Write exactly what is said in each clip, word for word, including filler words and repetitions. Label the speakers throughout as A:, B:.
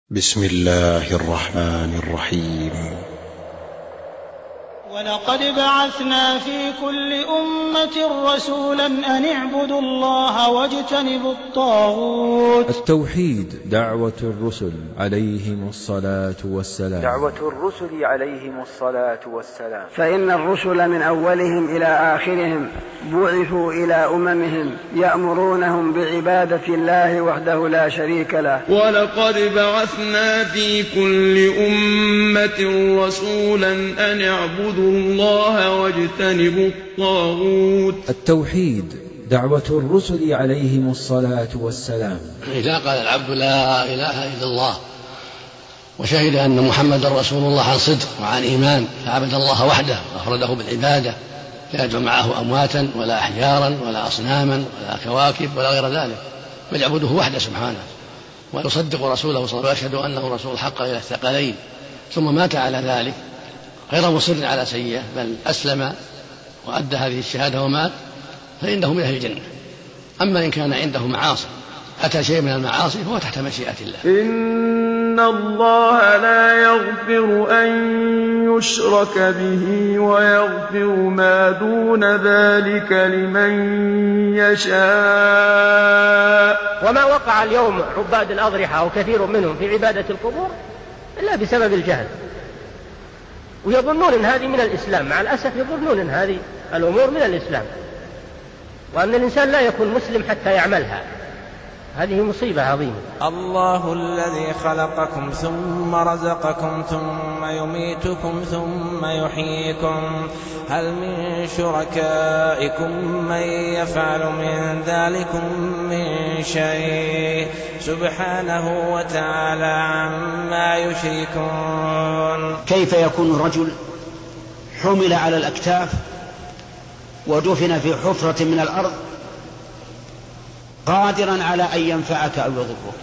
A: بسم الله الرحمن الرحيم.
B: ولقد بعثنا في كل أمة رسولا أن اعبدوا الله واجتنبوا الطاغوت.
C: التوحيد دعوة الرسل عليهم الصلاة والسلام
D: دعوة الرسل عليهم الصلاة والسلام
E: فإن الرسل من أولهم إلى آخرهم بعثوا إلى أممهم يأمرونهم بعبادة الله وحده لا شريك له.
F: ولقد بعثنا في كل أمة رسولا أن اعبدوا الله واجتنبوا الطاغوت.
C: التوحيد دعوة الرسل عليهم الصلاة والسلام.
G: إذا قال العبد لا إله إلا الله وشهد أن محمد رسول الله عن صدق وعن إيمان فعبد الله وحده وأفرده بالعبادة لا يدعو معه أمواتا ولا أحجارا ولا أصناما ولا كواكب ولا غير ذلك بل يعبده وحده سبحانه ويصدق رسوله صلى الله عليه وسلم ويشهد أنه رسول حق إلى الثقلين ثم مات على ذلك غير مصر على سيئة بل أسلم وأدى هذه الشهادة ومات فإنه من أهل الجنة. أما إن كان عنده معاصي أتى شيء من المعاصي فهو تحت مشيئة الله.
F: إن الله لا يغفر أن يشرك به ويغفر ما دون ذلك لمن يشاء.
H: وما وقع اليوم عباد الأضرحة أو كثير منهم في عبادة القبور إلا بسبب الجهل ويظنون أن هذه من الإسلام. مع الأسف يظنون أن هذه الأمور من الإسلام وأن الإنسان لا يكون مسلم حتى يعملها. هذه مصيبة عظيمة.
I: الله الذي خلقكم ثم رزقكم ثم يميتكم ثم يحييكم هل من شركائكم من يفعل من ذلكم من شيء سبحانه وتعالى عما يشركون.
J: كيف يكون رجل حمل على الأكتاف ودفن في حفرة من الأرض قادرا على أن ينفعك أو يضرك؟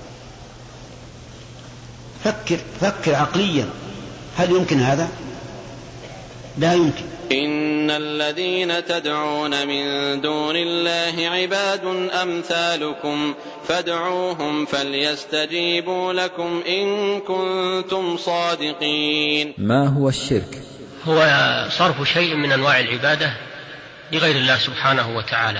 J: فكر فكر عقليا، هل يمكن هذا؟ لا يمكن.
K: إن الذين تدعون من دون الله عباد أمثالكم فادعوهم فليستجيبوا لكم إن كنتم صادقين.
C: ما هو الشرك؟
H: هو صرف شيء من أنواع العبادة لغير الله سبحانه وتعالى.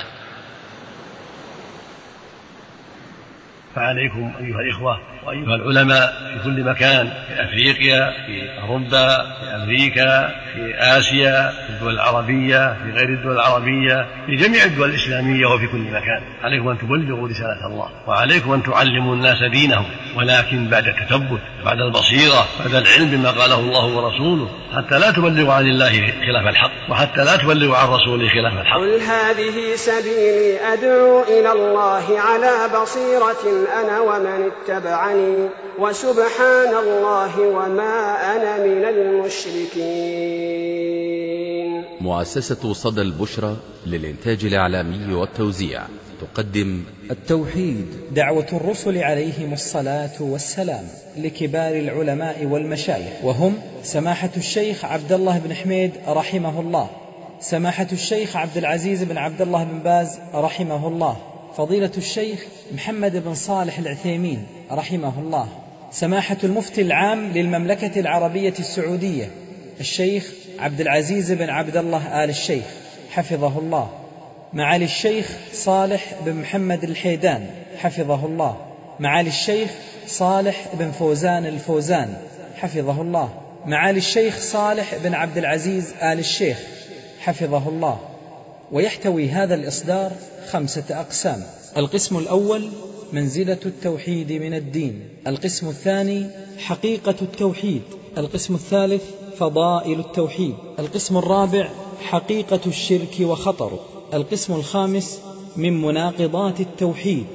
L: فعليكم أيها الإخوة وأيها العلماء في كل مكان، في أفريقيا، في أوروبا، في أمريكا، في آسيا، في الدول العربية، في غير الدول العربية، في جميع الدول الإسلامية وفي كل مكان، عليكم أن تبلغوا رسالة الله وعليكم أن تعلموا الناس دينهم، ولكن بعد التثبت، بعد البصيرة، بعد العلم بما قاله الله ورسوله، حتى لا تبلغوا عن الله خلاف الحق وحتى لا تبلغوا عن رسوله خلاف الحق.
M: قل هذه سبيلي أدعو إلى الله على بصيرة أنا ومن اتبعني وسبحان الله وما أنا من المشركين.
N: مؤسسة صدى البشرى للإنتاج الإعلامي والتوزيع تقدم
O: التوحيد دعوة الرسل عليهم الصلاة والسلام لكبار العلماء والمشايخ، وهم سماحة الشيخ عبد الله بن حميد رحمه الله، سماحة الشيخ عبد العزيز بن عبد الله بن باز رحمه الله، فضيلة الشيخ محمد بن صالح العثيمين رحمه الله، سماحة المفتي العام للمملكة العربية السعودية الشيخ عبد العزيز بن عبد الله آل الشيخ حفظه الله، معالي الشيخ صالح بن محمد الحيدان حفظه الله، معالي الشيخ صالح بن فوزان الفوزان حفظه الله، معالي الشيخ صالح بن عبد العزيز آل الشيخ حفظه الله. ويحتوي هذا الإصدار خمسة أقسام: القسم الأول منزلة التوحيد من الدين، القسم الثاني حقيقة التوحيد، القسم الثالث فضائل التوحيد، القسم الرابع حقيقة الشرك وخطره، القسم الخامس من مناقضات التوحيد.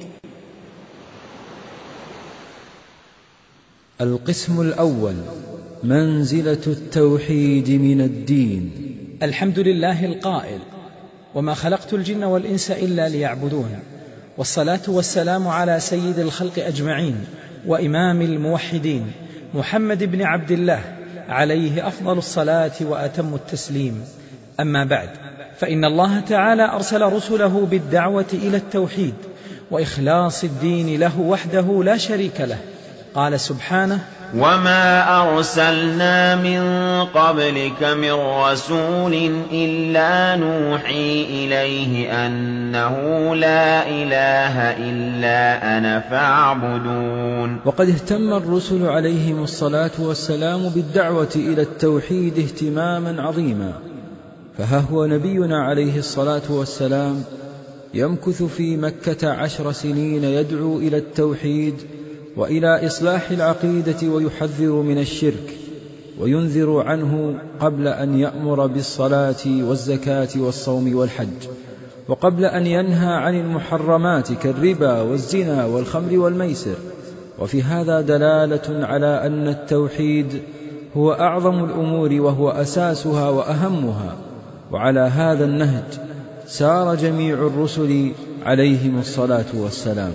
C: القسم الأول منزلة التوحيد من الدين.
O: الحمد لله القائل: وما خلقت الجن والإنس إلا ليعبدون، والصلاة والسلام على سيد الخلق أجمعين وإمام الموحدين محمد بن عبد الله عليه أفضل الصلاة وأتم التسليم. أما بعد، فإن الله تعالى أرسل رسله بالدعوة إلى التوحيد وإخلاص الدين له وحده لا شريك له، قال سبحانه:
P: وما أرسلنا من قبلك من رسول إلا نوحي إليه أنه لا إله إلا أنا فاعبدون.
C: وقد اهتم الرسل عليهم الصلاة والسلام بالدعوة إلى التوحيد اهتماما عظيما، فها هو نبينا عليه الصلاة والسلام يمكث في مكة عشر سنين يدعو إلى التوحيد وإلى إصلاح العقيدة ويحذر من الشرك وينذر عنه قبل أن يأمر بالصلاة والزكاة والصوم والحج، وقبل أن ينهى عن المحرمات كالربا والزنا والخمر والميسر. وفي هذا دلالة على أن التوحيد هو أعظم الأمور وهو أساسها وأهمها، وعلى هذا النهج سار جميع الرسل عليهم الصلاة والسلام.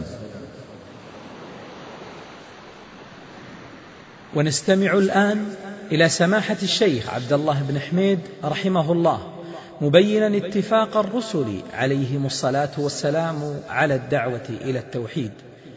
O: ونستمع الآن إلى سماحة الشيخ عبد الله بن حميد رحمه الله مبينا اتفاق الرسل عليهم الصلاة والسلام على الدعوة إلى التوحيد،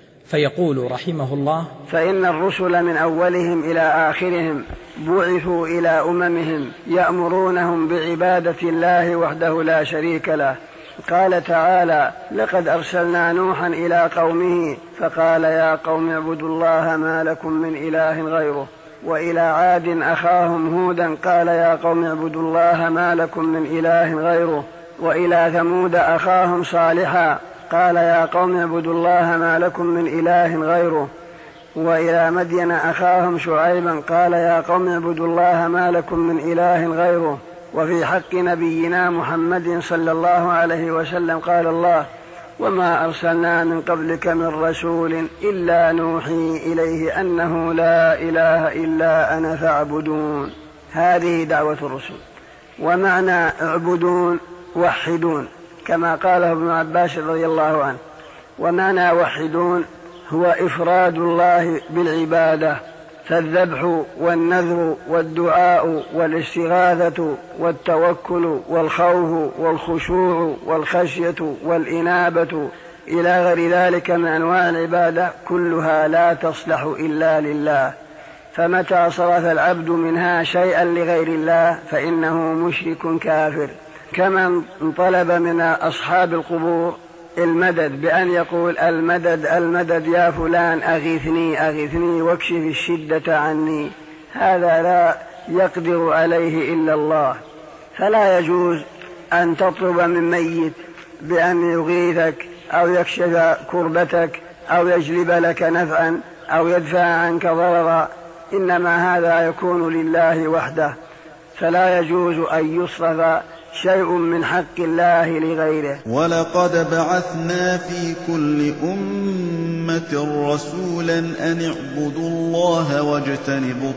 O: فيقول رحمه الله:
E: فإن الرسل من أولهم إلى آخرهم بعثوا إلى أممهم يأمرونهم بعبادة الله وحده لا شريك له. قال تعالى: لقد أرسلنا نوحا إلى قومه فقال يا قوم اعبدوا الله ما لكم من إله غيره. وإلى عاد أخاهم هودا قال يا قوم اعبدوا الله ما لكم من إله غيره. وإلى ثمود أخاهم صالحا قال يا قوم اعبدوا الله ما لكم من إله غيره. وإلى مدين أخاهم شعيبا قال يا قوم اعبدوا الله ما لكم من إله غيره. وفي حق نبينا محمد صلى الله عليه وسلم قال الله: وما أرسلنا من قبلك من رسول إلا نوحي إليه أنه لا إله إلا أنا فاعبدون. هذه دعوة الرسل. ومعنى اعبدون وحدون كما قاله ابن عباس رضي الله عنه. ومعنى وحدون هو إفراد الله بالعبادة، فالذبح والنذر والدعاء والاستغاثة والتوكل والخوف والخشوع والخشية والإنابة إلى غير ذلك من أنواع العبادة كلها لا تصلح إلا لله، فمتى صرف العبد منها شيئا لغير الله فإنه مشرك كافر. كمن طلب من أصحاب القبور المدد بأن يقول المدد المدد يا فلان أغثني أغثني واكشف الشدة عني، هذا لا يقدر عليه إلا الله. فلا يجوز أن تطلب من ميت بأن يغيثك أو يكشف كربتك أو يجلب لك نفعا أو يدفع عنك ضررا، إنما هذا يكون لله وحده، فلا يجوز أن يصرف شيء من حق الله لغيره.
Q: ولقد بعثنا في كل أمة رسولا أن اعبدوا الله واجتنبوا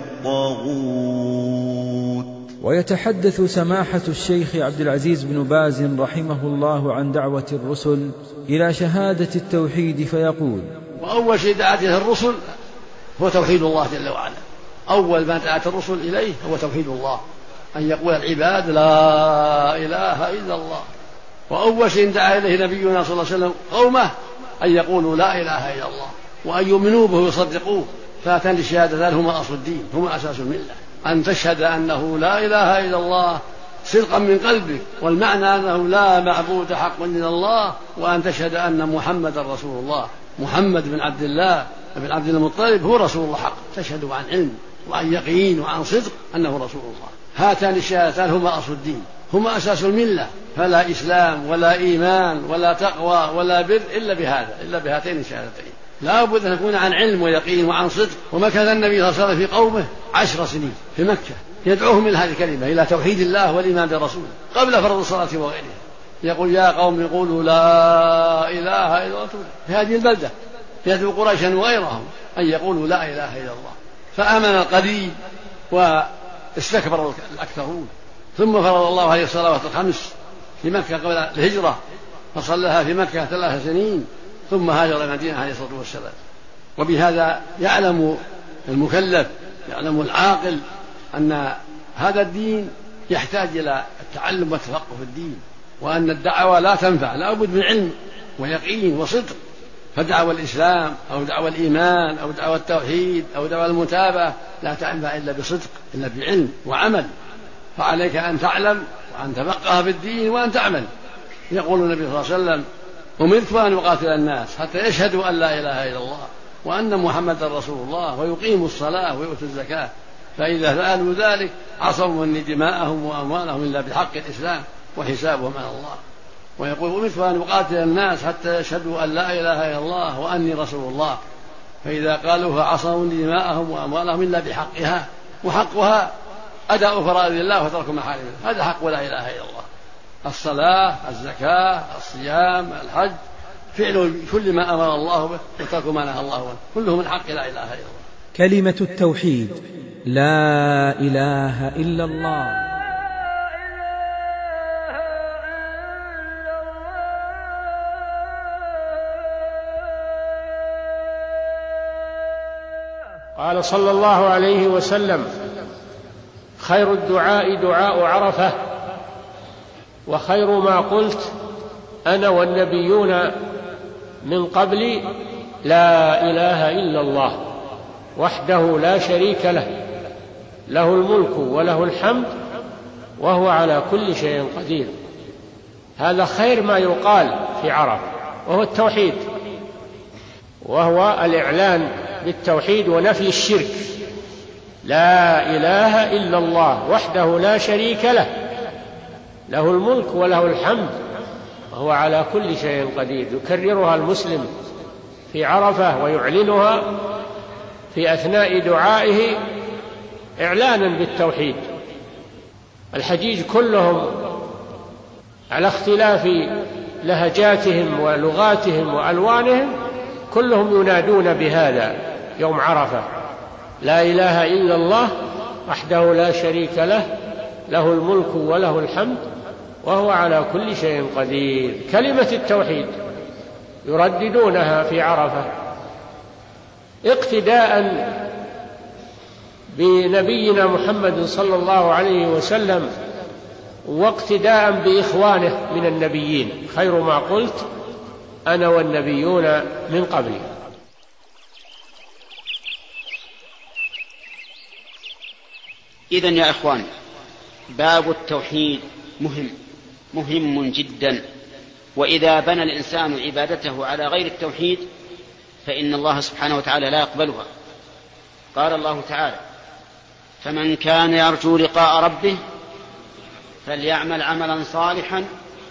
Q: الطاغوت.
C: ويتحدث سماحة الشيخ عبد العزيز بن باز رحمه الله عن دعوة الرسل إلى شهادة التوحيد فيقول:
G: وأول شيء دعت إليه الرسل هو توحيد الله جل وعلا. أول ما دعت الرسل إليه هو توحيد الله، أن يقول العباد لا إله إلا الله. وأول شيء دعا إليه نبينا صلى الله عليه وسلم قومه أن يقولوا لا إله إلا الله وأن يؤمنوا به ويصدقوه. فاتن الشهادتان هما أصل الدين، هما أساس الملة، أن تشهد أنه لا إله إلا الله صدقا من قلبك، والمعنى أنه لا معبود حق إلا الله، وأن تشهد أن محمد رسول الله. محمد بن عبد الله بن عبد المطلب هو رسول الله حق، تشهد عن علم وعن يقين وعن صدق أنه رسول الله. هاتان الشهادتان هما أصل الدين، هما أساس الملة، فلا إسلام ولا إيمان ولا تقوى ولا بر إلا بهذا، إلا بهاتين الشهادتين. لا بد أن تكون عن علم ويقين وعن صدق. ومكث النبي صلى الله عليه وسلم في قومه عشر سنين في مكة يدعوهم إلى هذه الكلمة، إلى توحيد الله والإيمان برسوله قبل فرض الصلاة وغيرها. يقول يا قوم قولوا لا إله إلا الله. في هذه البلدة يدعو قريشا وغيرهم أن يقولوا لا إله إلا الله، فآمن القليل واستكبر الأكثرون. ثم فرض الله عليه الصلوات الخمس في مكة قبل الهجرة، فصلىها في مكة ثلاث سنين، ثم هاجر المدينة عليه الصلاة والسلام. وبهذا يعلم المكلف، يعلم العاقل، أن هذا الدين يحتاج إلى التعلم والتفقه في الدين، وأن الدعوة لا تنفع، لا بد من علم ويقين وصدق.
R: فدعوى الإسلام أو دعوى الإيمان أو دعوى التوحيد أو دعوى المتابعة لا تنفع إلا بصدق، إلا بعلم وعمل. فعليك أن تعلم وأن تفقه في الدين وأن تعمل. يقول النبي صلى الله عليه وسلم: أمرت أن أقاتل الناس حتى يشهدوا أن لا إله إلا الله وأن محمدا رسول الله ويقيموا الصلاة ويؤتوا الزكاة، فإذا فعلوا ذلك عصموا مني دماءهم وأموالهم إلا بحق الإسلام وحسابهم على الله. ويقول: أمرت أن أقاتل الناس حتى يشهدوا أن لا إله إلا الله وأني رسول الله، فإذا قالوها عصموا دماءهم وأموالهم إلا بحقها، وحقها أداء فرائض الله وترك محارمه، هذا حق لا إله إلا الله: الصلاة، الزكاة، الصيام، الحج، فعل كل ما أمر الله به وترك ما نهى الله عنه، كله من حق لا إله إلا الله.
O: كلمة التوحيد لا إله إلا الله.
S: قال صلى الله عليه وسلم: خير الدعاء دعاء عرفة، وخير ما قلت أنا والنبيون من قبلي لا إله إلا الله وحده لا شريك له، له الملك وله الحمد وهو على كل شيء قدير. هذا خير ما يقال في عرفة، وهو التوحيد، وهو الإعلان بالتوحيد ونفي الشرك. لا إله إلا الله وحده لا شريك له، له الملك وله الحمد وهو على كل شيء قدير. يكررها المسلم في عرفة ويعلنها في أثناء دعائه إعلانا بالتوحيد. الحجيج كلهم على اختلاف لهجاتهم ولغاتهم وألوانهم كلهم ينادون بهذا يوم عرفة: لا إله إلا الله وحده لا شريك له، له الملك وله الحمد وهو على كل شيء قدير. كلمة التوحيد يرددونها في عرفة اقتداء بنبينا محمد صلى الله عليه وسلم، واقتداء بإخوانه من النبيين: خير ما قلت أنا والنبيون من قبلي.
J: إذن يا إخوان، باب التوحيد مهم مهم جدا، وإذا بنى الإنسان عبادته على غير التوحيد فإن الله سبحانه وتعالى لا يقبلها. قال الله تعالى: فمن كان يرجو لقاء ربه فليعمل عملا صالحا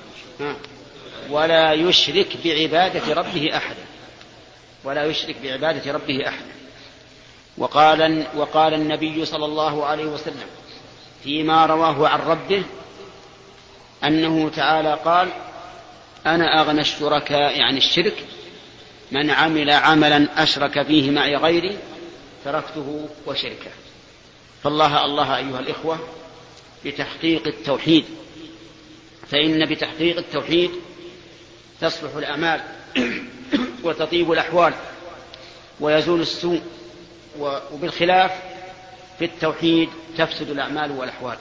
J: ولا يشرك بعبادة ربه أحدا ولا يشرك بعبادة ربه أحدا. وقال, وقال النبي صلى الله عليه وسلم فيما رواه عن ربه أنه تعالى قال: أنا أغنى الشركاء عن الشرك، من عمل عملا أشرك فيه معي غيري تركته وشركه. فالله الله أيها الإخوة بتحقيق التوحيد، فإن بتحقيق التوحيد تصلح الأعمال وتطيب الأحوال ويزول السوء، وبالخلاف في التوحيد تفسد الأعمال والأحوال.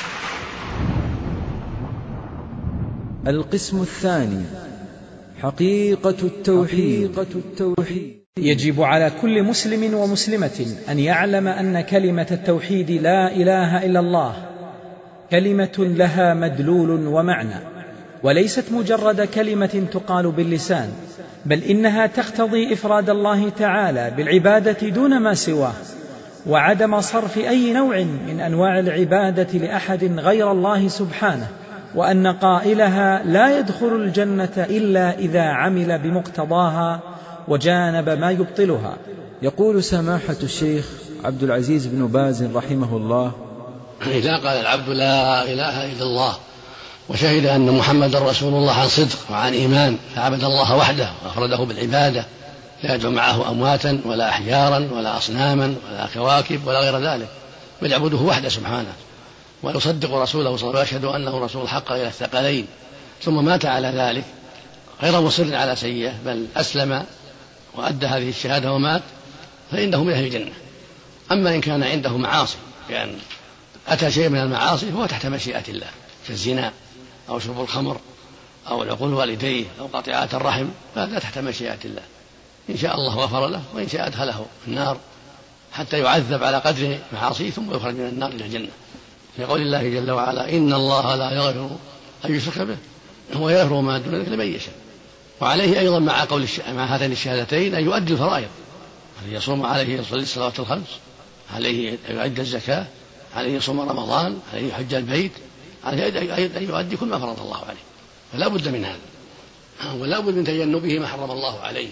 C: القسم الثاني: حقيقة التوحيد.
O: يجب على كل مسلم ومسلمة أن يعلم أن كلمة التوحيد لا إله إلا الله كلمة لها مدلول ومعنى، وليست مجرد كلمة تقال باللسان، بل إنها تقتضي إفراد الله تعالى بالعبادة دون ما سواه، وعدم صرف أي نوع من أنواع العبادة لأحد غير الله سبحانه، وأن قائلها لا يدخل الجنة إلا إذا عمل بمقتضاها وجانب ما يبطلها.
C: يقول سماحة الشيخ عبد العزيز بن باز رحمه الله:
G: إذا قال العبد لا إله إلا الله وشهد أن محمد رسول الله عن صدق وعن إيمان، فعبد الله وحده وأفرده بالعبادة، لا يدعو معه أمواتا ولا أحجارا ولا أصناما ولا كواكب ولا غير ذلك، بل يعبده وحده سبحانه، ويصدق رسوله صلى الله عليه وسلم ويشهد أنه رسول حق إلى الثقلين، ثم مات على ذلك غير مصر على سيئة، بل أسلم وأدى هذه الشهادة ومات، فإنه من أهل الجنة. أما إن كان عنده معاصي، بأن يعني أتى شيء من المعاصي فهو تحت مشيئة الله، كالزنا أو شرب الخمر أو العقول والديه أو قطيعة الرحم، فهذا تحت مشيئة الله. إن شاء الله غفر له، وإن شاء أدخله النار حتى يعذب على قدر معاصيه ثم يخرج من النار إلى الجنة، لقول الله جل وعلا: إن الله لا يغفر أن يشرك به ويغفر ما دون ذلك لمن يشاء. وعليه أيضا مع قول الش... مع هاتين الشهادتين أن يؤدي الفرائض، عليه يصوم، عليه يصلي الصلوات الخمس، عليه يؤدي الزكاة، عليه يصوم رمضان، عليه يحج البيت، عليه أن يؤدي كل ما فرض الله عليه، فلا بد من هذا، ولا بد من تجنبه ما حرم الله عليه.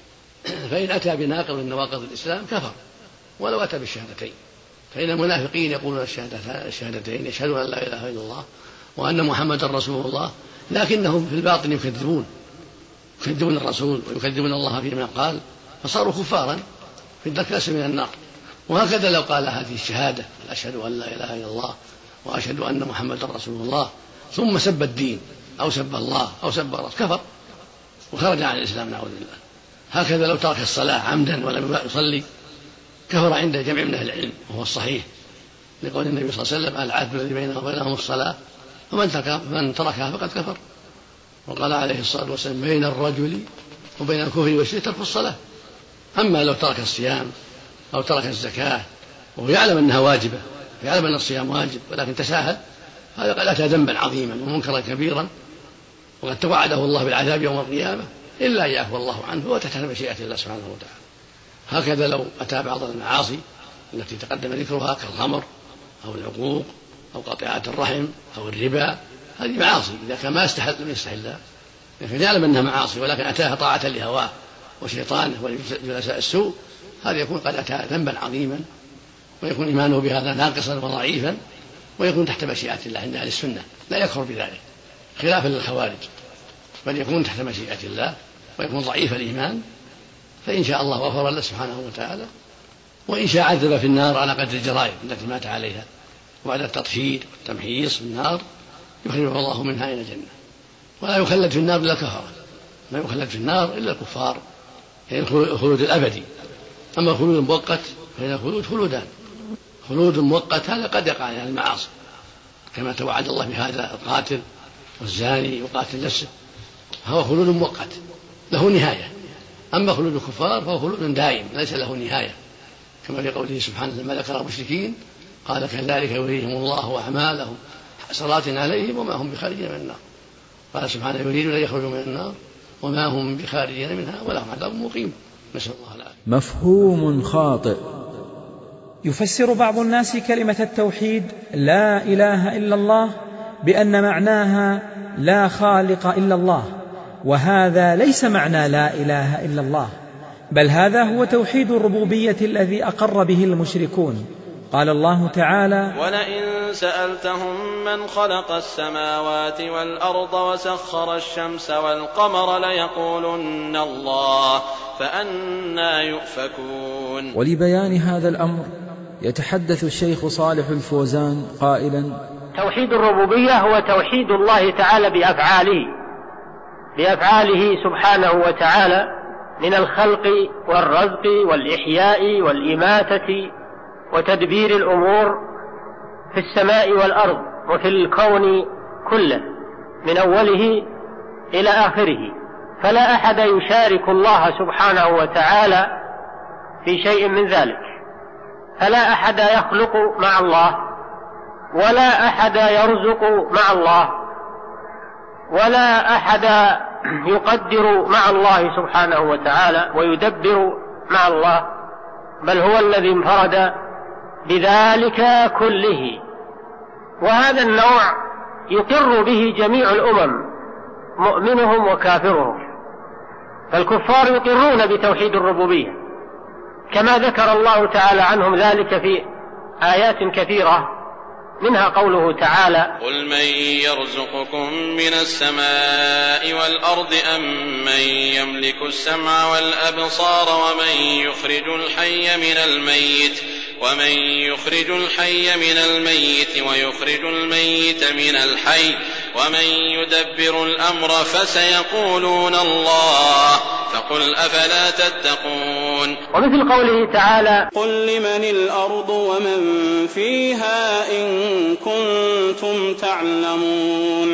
G: فإن أتى بناقض من نواقض الإسلام كفر ولو أتى بالشهادتين. فإن المنافقين يقولون الشهادتين، يشهدون أن لا إله إلا الله وأن محمدا رسول الله، لكنهم في الباطن يكذبون يكذبون الرسول ويكذبون الله فيما قال، فصاروا كفارا في الدرك الأسفل من النار. وهكذا لو قال هذه الشهادة: أشهد أن لا إله إلا الله وأشهد أن محمدا رسول الله، ثم سب الدين أو سب الله أو سب الرسول، كفر وخرج عن الإسلام نعوذ بالله. هكذا لو ترك الصلاة عمدا ولم يصلي كفر عند جمع من أهل العلم، وهو الصحيح، لقول النبي صلى الله عليه وسلم: العهد الذي بيننا وبينهم الصلاة فمن تركها فقد كفر. وقال عليه الصلاة والسلام: بين الرجل وبين الكفر والشرك ترك الصلاة. أما لو ترك الصيام أو ترك الزكاة وهو يعلم أنها واجبة، يعلم أن الصيام واجب ولكن تساهل، هذا قد أتى ذنبا عظيما ومنكرا كبيرا، وقد توعده الله بالعذاب يوم القيامة إلا يعفو الله عنه وتحت مشيئة الله سبحانه وتعالى. هكذا لو أتى بعض المعاصي التي تقدم ذكرها كالخمر أو العقوق أو قطيعات الرحم أو الربا، هذه معاصي إذا كان ما يستحل لم يستحلها، لكن يعلم أنها معاصي ولكن أتاها طاعة لهواه وشيطانه وجلساء السوء، هذا يكون قد أتى ذنبا عظيما، ويكون إيمانه بهذا ناقصا وضعيفا، ويكون تحت مشيئة الله عند أهل السنة، لا يكفر بذلك خلافا للخوارج، بل يكون تحت مشيئة الله ويكون ضعيف الإيمان، فإن شاء الله غفر له سبحانه وتعالى، وإن شاء عذب في النار على قدر الجرائم التي مات عليها، وبعد التطهير والتمحيص في النار يخرجه الله منها إلى الجنة. ولا يخلد في النار إلا الكفرة، لا يخلد في النار إلا الكفار، يعني الخلود الأبدي. أما الخلود المؤقت فإن الخلود خلودان: خلود مؤقت هذا قد يقع على المعاصي كما توعد الله بهذا القاتل والزاني وقاتل نفسه، هو خلود مؤقت له نهاية. أما خلود الكفار فهو خلود دائم ليس له نهاية، كما في قوله سبحانه لما ذكر المشركين قال: كذلك يريهم الله أعمالهم حسرات عليهم وما هم بخارجين من النار. قال سبحانه: يريدون أن يخرجوا من النار وما هم بخارجين منها ولهم عذاب مقيم. نسأل الله العافية.
C: مفهوم خاطئ.
O: يفسر بعض الناس كلمة التوحيد لا إله إلا الله بأن معناها لا خالق إلا الله، وهذا ليس معنى لا إله إلا الله، بل هذا هو توحيد الربوبية الذي أقر به المشركون. قال الله تعالى:
K: ولئن سألتهم من خلق السماوات والأرض وسخر الشمس والقمر ليقولن الله فأنى يؤفكون.
C: ولبيان هذا الأمر يتحدث الشيخ صالح الفوزان قائلا:
H: توحيد الربوبية هو توحيد الله تعالى بأفعاله بأفعاله سبحانه وتعالى من الخلق والرزق والإحياء والإماتة وتدبير الأمور في السماء والأرض وفي الكون كله من أوله إلى آخره، فلا أحد يشارك الله سبحانه وتعالى في شيء من ذلك، فلا أحد يخلق مع الله، ولا أحد يرزق مع الله، ولا أحد يقدر مع الله سبحانه وتعالى ويدبر مع الله، بل هو الذي انفرد بذلك كله. وهذا النوع يقر به جميع الأمم مؤمنهم وكافرهم، فالكفار يقرون بتوحيد الربوبية كما ذكر الله تعالى عنهم ذلك في آيات كثيرة، منها قوله تعالى:
K: قل من يرزقكم من السماء والأرض أم من يملك السمع والأبصار ومن يخرج الحي من الميت ومن يخرج الحي من الميت ويخرج الميت من الحي ومن يدبر الأمر فسيقولون الله فقل أفلا تتقون.
H: ومثل قوله تعالى:
T: قل لمن الأرض ومن فيها إن كنتم تعلمون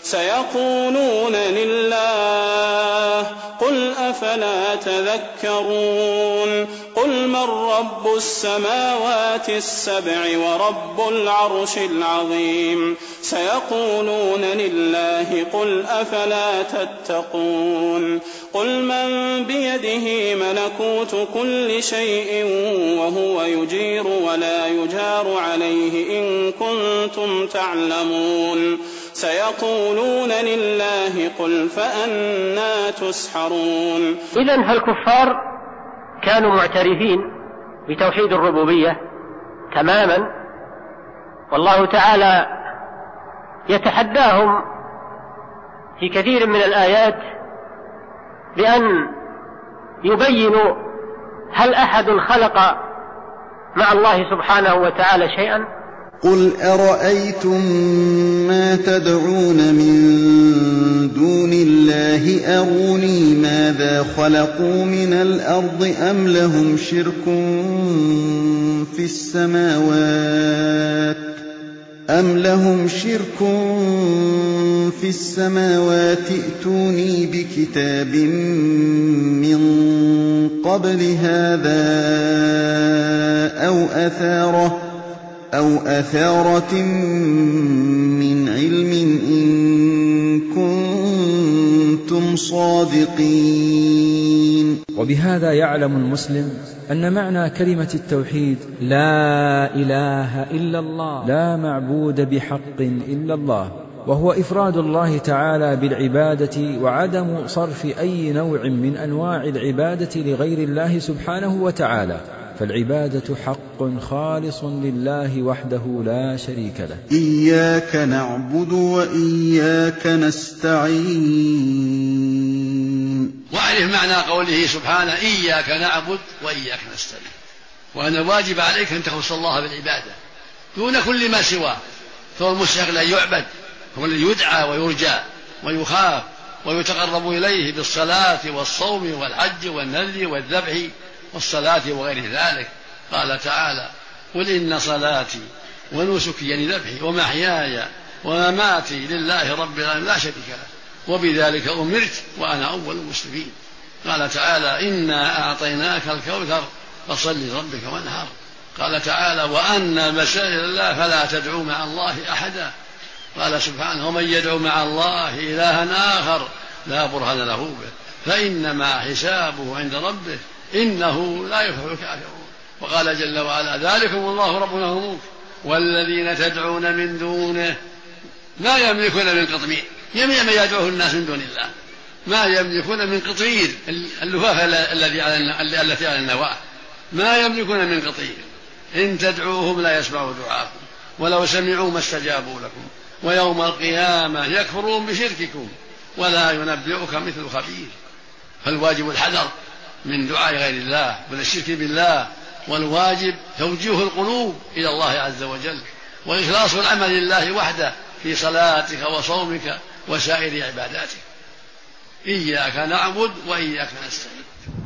T: سيقولون لله قل أفلا تذكرون قل من رب السماوات السبع ورب العرش العظيم سيقولون لله قل أفلا تتقون قل من بيده ملكوت كل شيء وهو يجير ولا يجار عليه إن كنتم تعلمون سيقولون لله قل فأنى تسحرون.
H: إذن فالكفار كانوا معترفين بتوحيد الربوبية تماما، والله تعالى يتحداهم في كثير من الآيات بأن يبينوا هل أحد خلق مع الله سبحانه وتعالى شيئا.
Q: قل أرأيتم ما تدعون من دون الله أروني ماذا خلقوا من الأرض أم لهم شرك في السماوات أم لهم شرك في السماوات ائتوني بكتاب من قبل هذا أو أثارة أو أثارة من علم إن كنتم صادقين.
C: وبهذا يعلم المسلم أن معنى كلمة التوحيد لا إله إلا الله، لا معبود بحق إلا الله، وهو إفراد الله تعالى بالعبادة وعدم صرف أي نوع من أنواع العبادة لغير الله سبحانه وتعالى، فالعبادة حق خالص لله وحده لا شريك له.
Q: إياك نعبد وإياك نستعين.
R: واعرف معنى قوله سبحانه إياك نعبد وإياك نستعين، وأن الواجب عليك أن تخص الله بالعبادة دون كل ما سواه، فهو المستحق لا يعبد، هو الذي يدعى ويرجى ويخاف ويتقرب إليه بالصلاة والصوم والحج والنذر والذبح والصلاة وغير ذلك. قال تعالى قل إن صلاتي ونسكي يعني ذبحي ومحياي ومماتي لله رب العالمين لا شريك له وبذلك أمرت وأنا أول المسلمين. قال تعالى إنا أعطيناك الكوثر فصل لربك وانحر. قال تعالى وأن مساجد الله فلا تدعوا مع الله أحدا. قال سبحانه ومن يدعو مع الله إلها آخر لا برهان له به فإنما حسابه عند ربه إنه لا يفلح الكافرون. وقال جل وعلا ذلكم الله ربنا الملك والذين تدعون من دونه ما يملكون من قطمير، جميع ما يدعوه الناس من دون الله ما يملكون من قطمير، اللفافة التي على النواة ما يملكون من قطمير، إن تدعوهم لا يسمعوا دعاءكم ولو سمعوا ما استجابوا لكم ويوم القيامة يكفرون بشرككم ولا ينبئك مثل خبير. فالواجب الحذر من دعاء غير الله والشرك بالله، والواجب توجيه القلوب إلى الله عز وجل وإخلاص العمل لله وحده في صلاتك وصومك وسائر عباداتك. إياك نعبد وإياك نستعين.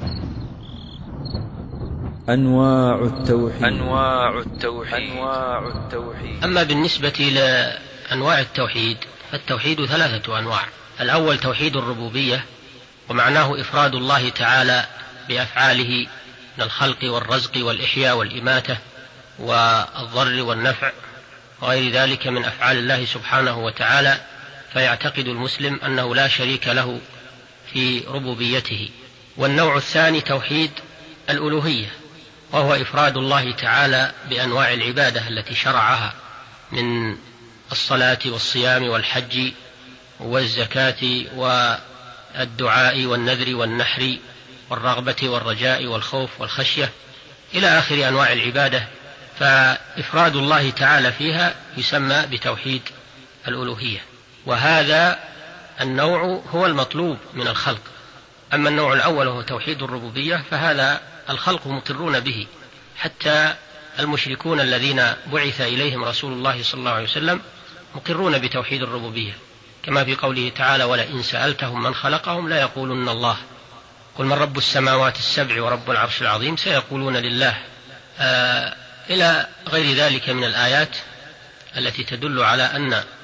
C: أنواع التوحيد.
O: أنواع التوحيد. أنواع التوحيد. أما بالنسبة لأنواع التوحيد فالتوحيد ثلاثة أنواع. الأول توحيد الربوبية، ومعناه إفراد الله تعالى بأفعاله من الخلق والرزق والإحياء والإماتة والضر والنفع وغير ذلك من أفعال الله سبحانه وتعالى، فيعتقد المسلم أنه لا شريك له في ربوبيته. والنوع الثاني توحيد الألوهية، وهو إفراد الله تعالى بأنواع العبادة التي شرعها من الصلاة والصيام والحج والزكاة والدعاء والنذر والنحر والرغبة والرجاء والخوف والخشية إلى آخر أنواع العبادة، فإفراد الله تعالى فيها يسمى بتوحيد الألوهية. وهذا النوع هو المطلوب من الخلق. أما النوع الأول هو توحيد الربوبية فهذا الخلق مقرون به، حتى المشركون الذين بعث إليهم رسول الله صلى الله عليه وسلم مقرون بتوحيد الربوبية، كما في قوله تعالى ولئن سألتهم من خلقهم لا يقولن الله قل من رب السماوات السبع ورب العرش العظيم سيقولون لله، آه إلى غير ذلك من الآيات التي تدل على أن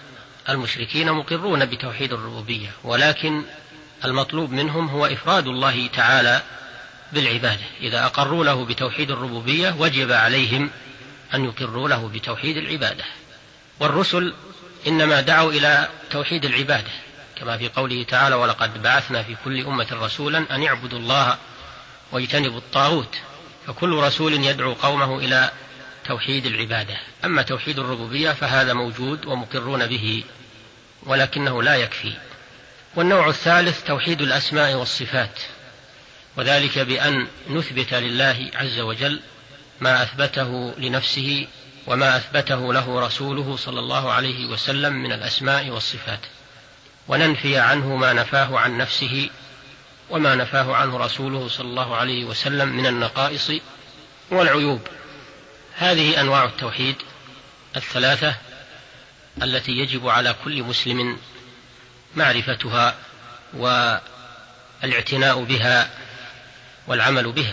H: المشركين مقرون بتوحيد الربوبية، ولكن المطلوب منهم هو إفراد الله تعالى بالعبادة. إذا أقروا له بتوحيد الربوبية وجب عليهم أن يقروا له بتوحيد العبادة. والرسل إنما دعوا إلى توحيد العبادة، كما في قوله تعالى: ولقد بعثنا في كل أمة رسولا أن يعبدوا الله واجتنبوا الطاغوت. فكل رسول يدعو قومه إلى توحيد العبادة. أما توحيد الربوبية فهذا موجود ومقرون به، ولكنه لا يكفي. والنوع الثالث توحيد الأسماء والصفات، وذلك بأن نثبت لله عز وجل ما أثبته لنفسه وما أثبته له رسوله صلى الله عليه وسلم من الأسماء والصفات، وننفي عنه ما نفاه عن نفسه وما نفاه عنه رسوله صلى الله عليه وسلم من النقائص والعيوب. هذه أنواع التوحيد الثلاثة التي يجب على كل مسلم معرفتها والاعتناء بها والعمل بها.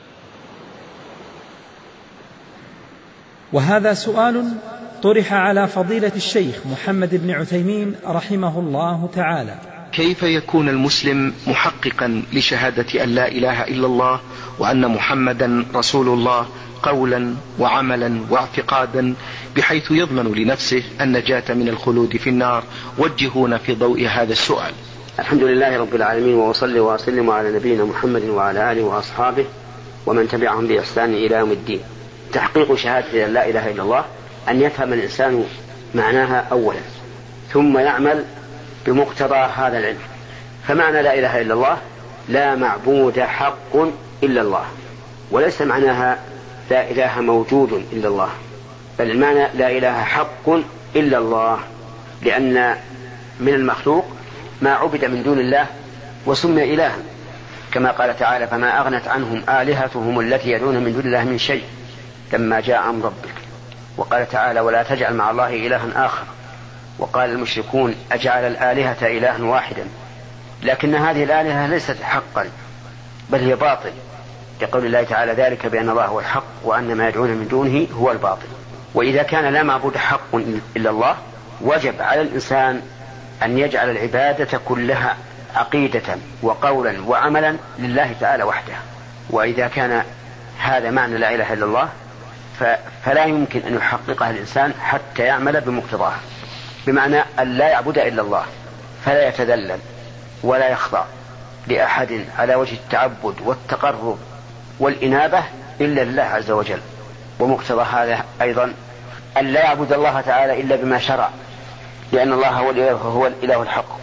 O: وهذا سؤال طرح على فضيلة الشيخ محمد بن عثيمين رحمه الله تعالى:
U: كيف يكون المسلم محققا لشهادة أن لا إله إلا الله وأن محمدا رسول الله قولا وعملا واعتقادا بحيث يضمن لنفسه النجاة من الخلود في النار؟ وجهونا في ضوء هذا السؤال.
V: الحمد لله رب العالمين، وأصلي وأسلم على نبينا محمد وعلى آله وأصحابه ومن تبعهم بإحسان إلى يوم الدين. تحقيق شهادة أن لا إله إلا الله أن يفهم الإنسان معناها أولا، ثم يعمل بمقتضى هذا العلم. فمعنى لا إله إلا الله لا معبود حق إلا الله، وليس معناها لا إله موجود إلا الله، بل المعنى لا إله حق إلا الله، لأن من المخلوق ما عبد من دون الله وسمي إلها، كما قال تعالى: فما أغنت عنهم آلهتهم التي يدعون من دون الله من شيء لما جاء أمر ربك. وقال تعالى: ولا تجعل مع الله إلها آخر. وقال المشركون: أجعل الآلهة إلها واحدا. لكن هذه الآلهة ليست حقا بل هي باطل، لقول الله تعالى: ذلك بأن الله هو الحق وأن ما يدعون من دونه هو الباطل. وإذا كان لا معبود حق إلا الله وجب على الإنسان أن يجعل العبادة كلها عقيدة وقولا وعملا لله تعالى وحده. وإذا كان هذا معنى لا إله إلا الله فلا يمكن أن يحققها الإنسان حتى يعمل بمقتضاها، بمعنى أن لا يعبد إلا الله، فلا يتذلل ولا يخضع لأحد على وجه التعبد والتقرب والإنابة إلا لله عز وجل. ومقتضى هذا أيضا أن لا يعبد الله تعالى إلا بما شرع، لأن الله هو الإله, هو الإله الحق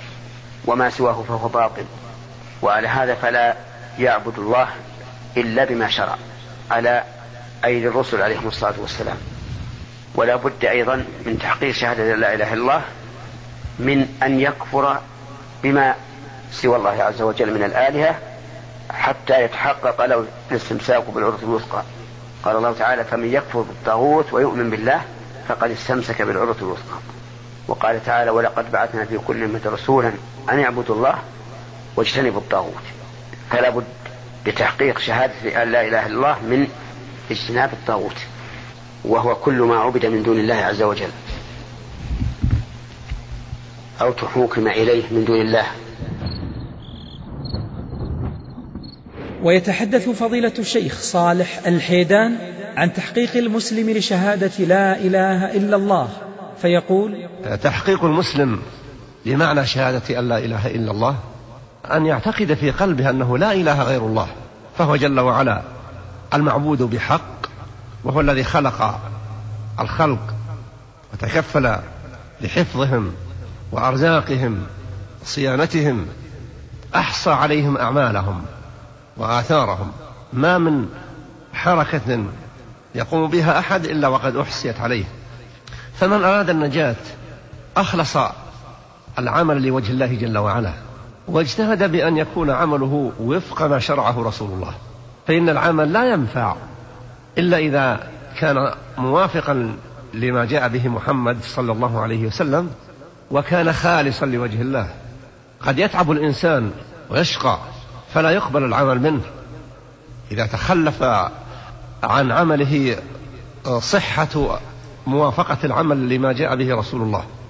V: وما سواه فهو باطل. وعلى هذا فلا يعبد الله إلا بما شرع على أيدي الرسل عليهم الصلاة والسلام. ولا بد أيضا من تحقيق شهادة لا إله إلا الله من أن يكفر بما سوى الله عز وجل من الآلهة حتى يتحقق له الاستمساك بالعروة الوثقى. قال الله تعالى: فمن يكفر بالطاغوت ويؤمن بالله فقد استمسك بالعروة الوثقى. وقال تعالى: ولقد بعثنا في كل أمة رسولا أن يعبدوا الله واجتنبوا الطاغوت. فلا بد لتحقيق شهادة أن لا إله إلا الله من اجتناب الطاغوت، وهو كل ما عبد من دون الله عز وجل أو تحوكم إليه من دون الله.
O: ويتحدث فضيلة الشيخ صالح الحيدان عن تحقيق المسلم لشهادة لا إله إلا الله، فيقول:
W: تحقيق المسلم لمعنى شهادة أن لا إله إلا الله أن يعتقد في قلبه أنه لا إله غير الله، فهو جل وعلا المعبود بحق، وهو الذي خلق الخلق وتكفل لحفظهم وأرزاقهم وصيانتهم، أحصى عليهم أعمالهم وآثارهم، ما من حركة يقوم بها أحد إلا وقد أحصيت عليه. فمن أراد النجاة أخلص العمل لوجه الله جل وعلا، واجتهد بأن يكون عمله وفق ما شرعه رسول الله، فإن العمل لا ينفع إلا إذا كان موافقا لما جاء به محمد صلى الله عليه وسلم وكان خالصا لوجه الله. قد يتعب الإنسان ويشقى فلا يقبل العمل منه إذا تخلف عن عمله صحة موافقة العمل لما جاء به رسول الله.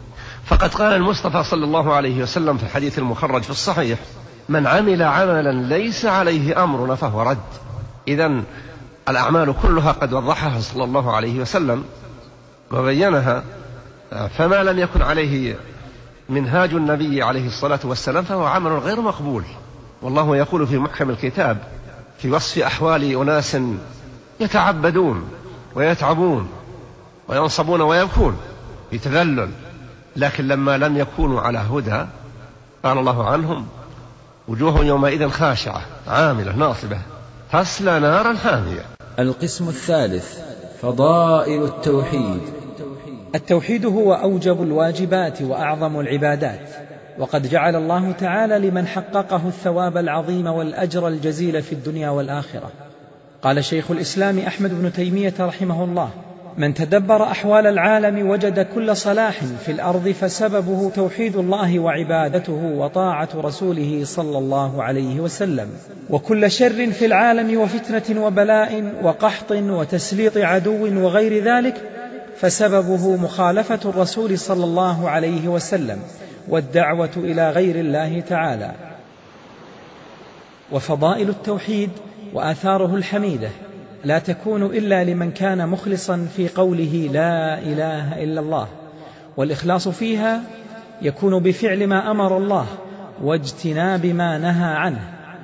W: فقد قال المصطفى صلى الله عليه وسلم في الحديث المخرج في الصحيح: من عمل عملا ليس عليه أمرنا فهو رد. إذن الأعمال كلها قد وضحها صلى الله عليه وسلم وبينها، فما لم يكن عليه منهاج النبي عليه الصلاة والسلام فهو عمل غير مقبول. والله يقول في محكم الكتاب في وصف أحوال أناس يتعبدون ويتعبون وينصبون ويبكون بتذلل، لكن لما لم يكونوا على هدى قال الله عنهم: وجوه يومئذ خاشعة عاملة ناصبة تصلى نارا حامية.
C: القسم الثالث: فضائل التوحيد.
O: التوحيد هو أوجب الواجبات وأعظم العبادات، وقد جعل الله تعالى لمن حققه الثواب العظيم والأجر الجزيل في الدنيا والآخرة. قال شيخ الإسلام أحمد بن تيمية رحمه الله: من تدبر أحوال العالم وجد كل صلاح في الأرض فسببه توحيد الله وعبادته وطاعة رسوله صلى الله عليه وسلم، وكل شر في العالم وفتنة وبلاء وقحط وتسليط عدو وغير ذلك فسببه مخالفة الرسول صلى الله عليه وسلم والدعوة إلى غير الله تعالى. وفضائل التوحيد وآثاره الحميدة لا تكون إلا لمن كان مخلصا في قوله لا إله إلا الله، والإخلاص فيها يكون بفعل ما أمر الله واجتناب ما نهى عنه.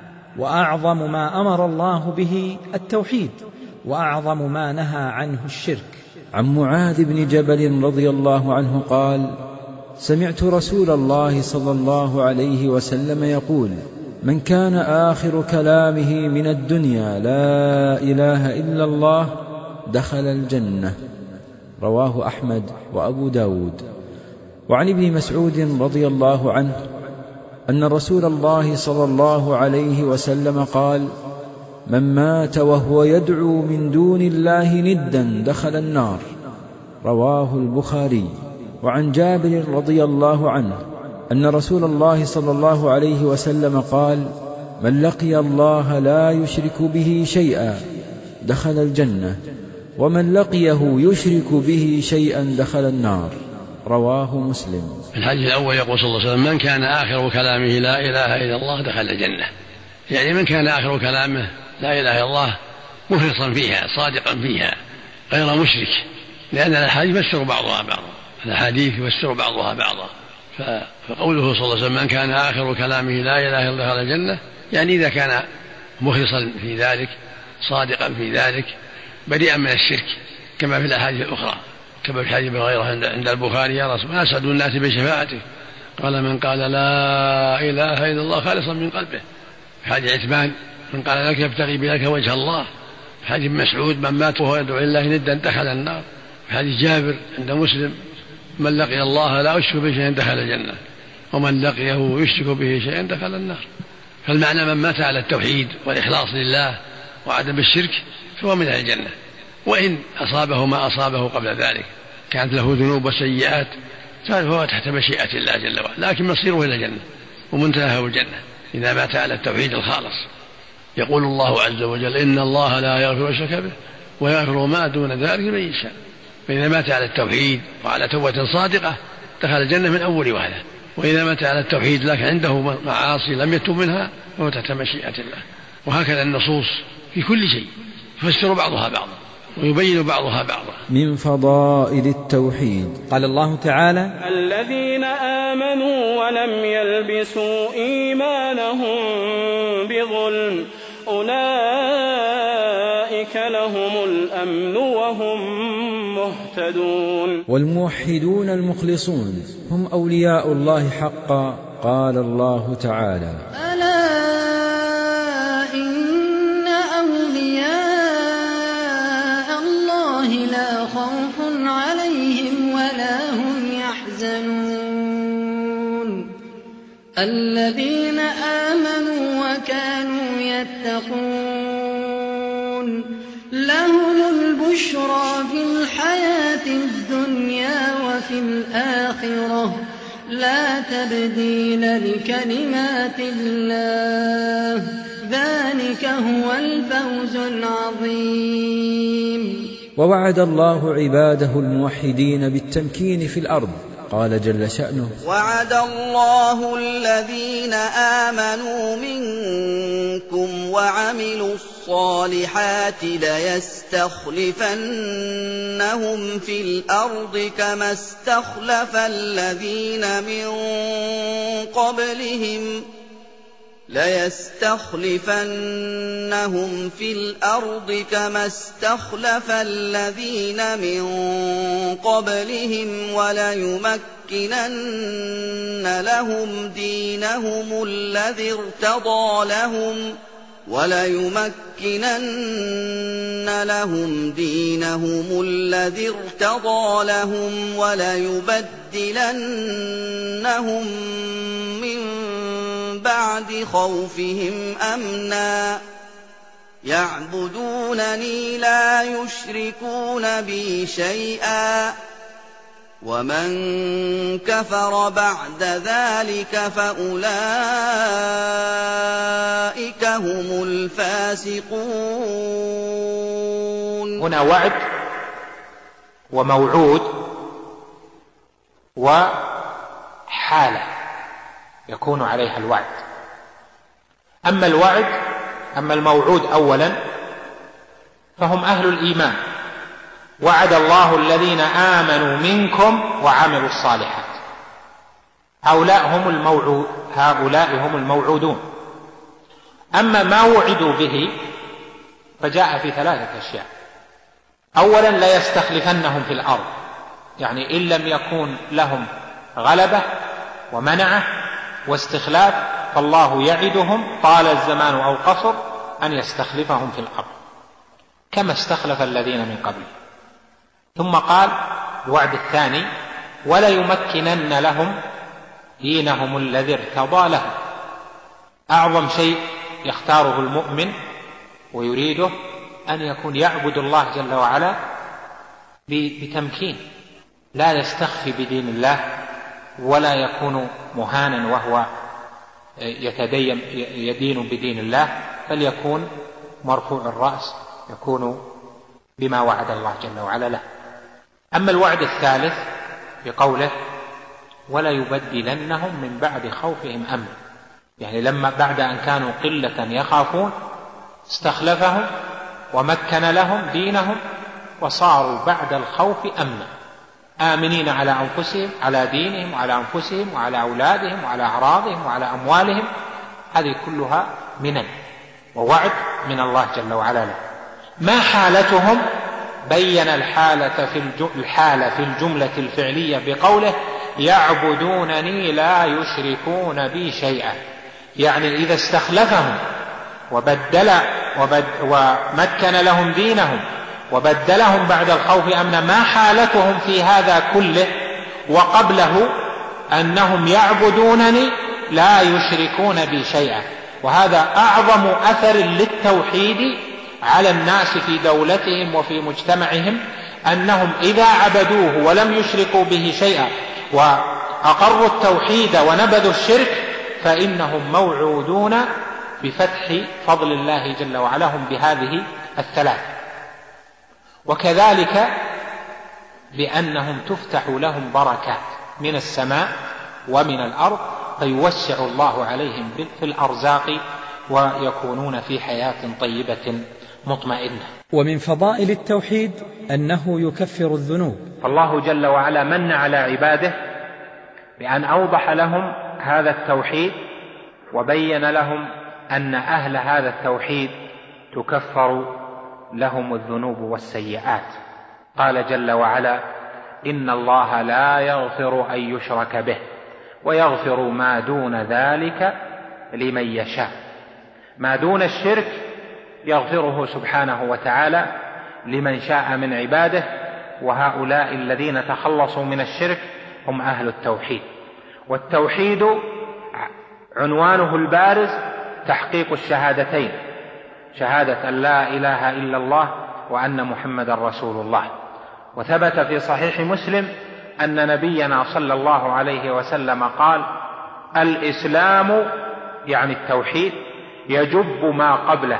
O: وأعظم ما أمر الله به التوحيد، وأعظم ما نهى عنه الشرك.
C: عن معاذ بن جبل رضي الله عنه قال: سمعت رسول الله صلى الله عليه وسلم يقول: من كان آخر كلامه من الدنيا لا إله إلا الله دخل الجنة. رواه أحمد وأبو داود. وعن ابن مسعود رضي الله عنه أن رسول الله صلى الله عليه وسلم قال: من مات وهو يدعو من دون الله ندا دخل النار. رواه البخاري. وعن جابر رضي الله عنه أن رسول الله صلى الله عليه وسلم قال: من لقي الله لا يشرك به شيئا دخل الجنة، ومن لقيه يشرك به شيئا دخل النار. رواه مسلم.
G: في الحديث الأول يقول صلى الله عليه وسلم: من كان آخر كلامه لا إله إلا الله دخل الجنة. يعني من كان آخر كلامه لا إله إلا الله مخلصا فيها صادقا فيها غير مشرك، لأن الأحاديث يفسر بعضها بعضا الأحاديث يفسر بعضها بعضا. فقوله صلى الله عليه وسلم: من كان آخر كلامه لا إله إلا الله دخل الجنة، يعني إذا كان مخلصا في ذلك صادقا في ذلك بريئا من الشرك، كما في الأحاديث الأخرى، كما في حديث غيره عند البخاري: يا رسول الله أسعد الناس بشفاعته، قال: من قال لا إله إلا الله خالصا من قلبه. في حديث عثمان: من قال لك يبتغي بذلك وجه الله. في حديث مسعود: من مات وهو يدعو الله ندا دخل النار. في حديث جابر عند مسلم: من لقي الله لا يشرك به شيئا دخل الجنة، ومن لقيه يشرك به شيئا دخل النار. فالمعنى من مات على التوحيد والإخلاص لله وعدم الشرك فهو من الجنة، وإن أصابه ما أصابه قبل ذلك كانت له ذنوب وسيئات فهو تحت مشيئة الله جل وعلا، لكن مصيره إلى الجنة ومنتهاه الجنة إذا مات على التوحيد الخالص. يقول الله عز وجل: إن الله لا يغفر الشرك به ويغفر ما دون ذلك لمن يشاء. فإذا مات على التوحيد وعلى توبة صادقة دخل الجنة من أول وهلة، وإذا مات على التوحيد لكن عنده معاصي لم يتوب منها فهو تحت مشيئة الله. وهكذا النصوص في كل شيء يفسر بعضها بعضا ويبين بعضها بعضا.
C: من فضائل التوحيد
O: قال الله تعالى:
T: الذين آمنوا ولم يلبسوا إيمانهم بظلم أولئك لهم الأمن وهم مهتدون.
C: والموحدون المخلصون هم أولياء الله حقا. قال الله تعالى:
A: ألا إن أولياء الله لا خوف عليهم ولا هم يحزنون الذين آمنوا وكانوا يتقون لهم البشرى في الحياة الدنيا وفي الآخرة لا تبديل لكلمات الله ذلك هو الفوز العظيم.
C: ووعد الله عباده الموحدين بالتمكين في الأرض قال جل شأنه:
B: وعد الله الذين آمنوا منكم وعملوا الصالحات ليستخلفنهم في الأرض كما استخلف الذين من قبلهم ليستخلفنهم في الأرض كما استخلف الذين من قبلهم وليمكنن لهم دينهم الذي ارتضى لهم وليمكنن لهم دينهم الذي ارتضى لهم وليبدلنهم من بعد خوفهم أمنا يعبدونني لا يشركون بي شيئا ومن كفر بعد ذلك فأولئك هم الفاسقون.
D: هنا وعد وموعود وحالة يكون عليها الوعد. أما الوعد أما الموعود أولا فهم أهل الإيمان. وعد الله الذين آمنوا منكم وعملوا الصالحات، هؤلاء هم الموعود هؤلاء هم الموعودون. أما ما وعدوا به فجاء في ثلاثة أشياء. أولا لا يستخلفنهم في الأرض، يعني إن لم يكن لهم غلبة ومنعة واستخلاف فالله يعدهم طال الزمان أو قصر أن يستخلفهم في الأرض كما استخلف الذين من قبلهم. ثم قال الوعد الثاني: ولا يمكنن لهم دينهم الذي ارتضى لهم. أعظم شيء يختاره المؤمن ويريده أن يكون يعبد الله جل وعلا بتمكين، لا يستخفي بدين الله ولا يكون مهانا وهو يتدين يدين بدين الله، بل يكون مرفوع الرأس، يكون بما وعد الله جل وعلا له. أما الوعد الثالث بقوله: ولا يبدلنهم من بعد خوفهم أمنا، يعني لما بعد أن كانوا قلة يخافون استخلفهم ومكن لهم دينهم وصاروا بعد الخوف أمنا، آمنين على أنفسهم، على دينهم وعلى أنفسهم وعلى أولادهم وعلى أعراضهم وعلى أموالهم. هذه كلها منن ووعد من الله جل وعلا له. ما حالتهم؟ بين الحالة في الحالة في الجملة الفعلية بقوله: يعبدونني لا يشركون بي شيئا. يعني إذا استخلفهم وبدل وبد ومكن لهم دينهم وبدلهم بعد الخوف أمنا، ما حالتهم في هذا كله وقبله؟ أنهم يعبدونني لا يشركون بي شيئا. وهذا أعظم أثر للتوحيد على الناس في دولتهم وفي مجتمعهم، أنهم إذا عبدوه ولم يشركوا به شيئا وأقروا التوحيد ونبذوا الشرك فإنهم موعودون بفتح فضل الله جل وعلا هم بهذه الثلاث. وكذلك بأنهم تفتح لهم بركات من السماء ومن الأرض فيوسع الله عليهم في الأرزاق ويكونون في حياة طيبة مطمئنة.
O: ومن فضائل التوحيد أنه يكفر الذنوب.
D: فالله جل وعلا من على عباده بأن أوضح لهم هذا التوحيد وبين لهم أن أهل هذا التوحيد تكفر لهم الذنوب والسيئات. قال جل وعلا: إن الله لا يغفر أن يشرك به ويغفر ما دون ذلك لمن يشاء. ما دون الشرك يغفره سبحانه وتعالى لمن شاء من عباده، وهؤلاء الذين تخلصوا من الشرك هم أهل التوحيد. والتوحيد عنوانه البارز تحقيق الشهادتين، شهادة أن لا إله إلا الله وأن محمد رسول الله. وثبت في صحيح مسلم أن نبينا صلى الله عليه وسلم قال: الإسلام يعني التوحيد يجب ما قبله،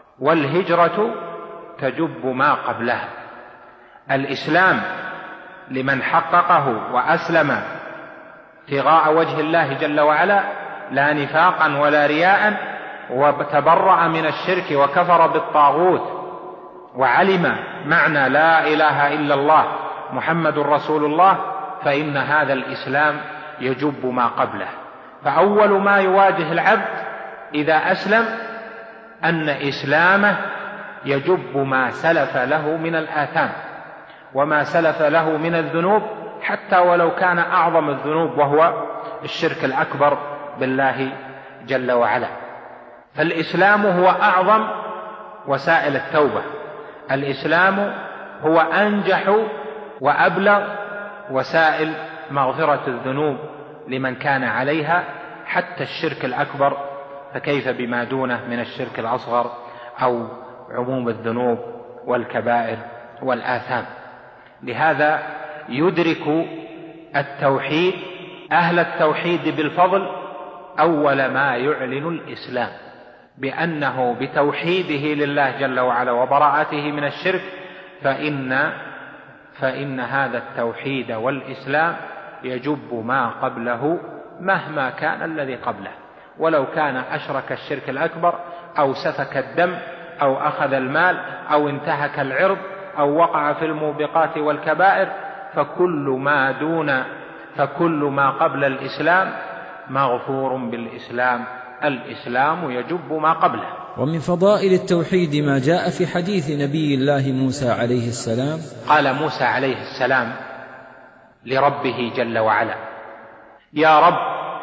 D: والهجرة تجب ما قبلها. الإسلام لمن حققه وأسلم ابتغاء وجه الله جل وعلا لا نفاقا ولا رياء، وتبرأ من الشرك وكفر بالطاغوت وعلم معنى لا إله إلا الله محمد رسول الله، فإن هذا الإسلام يجب ما قبله. فأول ما يواجه العبد إذا أسلم أن إسلامه يجب ما سلف له من الآثام وما سلف له من الذنوب، حتى ولو كان أعظم الذنوب وهو الشرك الأكبر بالله جل وعلا. فالإسلام هو أعظم وسائل التوبة، الإسلام هو أنجح وأبلغ وسائل مغفرة الذنوب لمن كان عليها، حتى الشرك الأكبر، فكيف بما دونه من الشرك الأصغر أو عموم الذنوب والكبائر والآثام. لهذا يدرك التوحيد أهل التوحيد بالفضل أول ما يعلن الإسلام، بأنه بتوحيده لله جل وعلا وبراءته من الشرك فإن, فإن هذا التوحيد والإسلام يجب ما قبله مهما كان الذي قبله، ولو كان أشرك الشرك الأكبر أو سفك الدم أو أخذ المال أو انتهك العرض أو وقع في الموبقات والكبائر، فكل ما دون فكل ما قبل الإسلام مغفور بالإسلام، الإسلام يجب ما قبله.
C: ومن فضائل التوحيد ما جاء في حديث نبي الله موسى عليه السلام.
D: قال موسى عليه السلام لربه جل وعلا: يا رب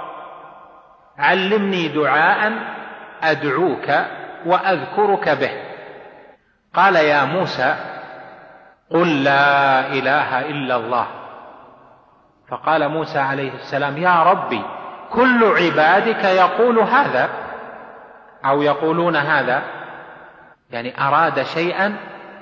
D: علمني دعاء أدعوك وأذكرك به. قال يا موسى قل لا إله إلا الله. فقال موسى عليه السلام: يا ربي كل عبادك يقول هذا أو يقولون هذا، يعني أراد شيئا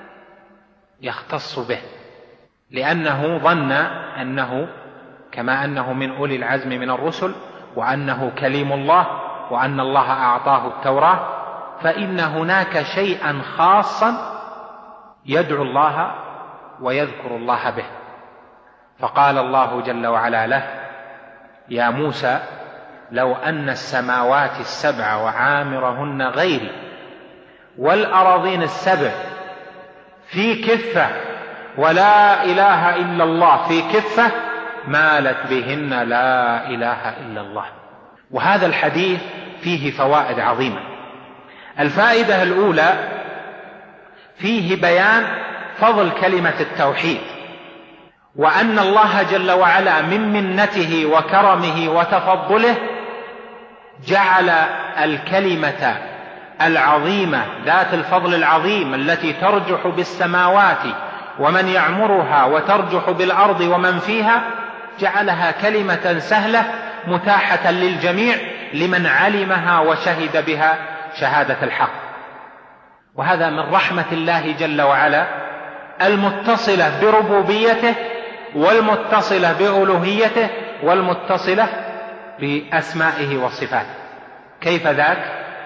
D: يختص به، لأنه ظن أنه كما أنه من أولي العزم من الرسل وأنه كليم الله وأن الله أعطاه التوراة، فإن هناك شيئا خاصا يدعو الله ويذكر الله به. فقال الله جل وعلا له: يا موسى لو أن السماوات السبع وعامرهن غيري والأراضين السبع في كفة ولا إله إلا الله في كفة مالت بهن لا إله إلا الله. وهذا الحديث فيه فوائد عظيمة. الفائدة الأولى فيه بيان فضل كلمة التوحيد، وأن الله جل وعلا من منته وكرمه وتفضله جعل الكلمة العظيمة ذات الفضل العظيم التي ترجح بالسماوات ومن يعمرها وترجح بالأرض ومن فيها، جعلها كلمة سهلة متاحة للجميع لمن علمها وشهد بها شهادة الحق. وهذا من رحمة الله جل وعلا المتصلة بربوبيته والمتصلة بألوهيته والمتصلة بأسمائه وصفاته. كيف ذاك؟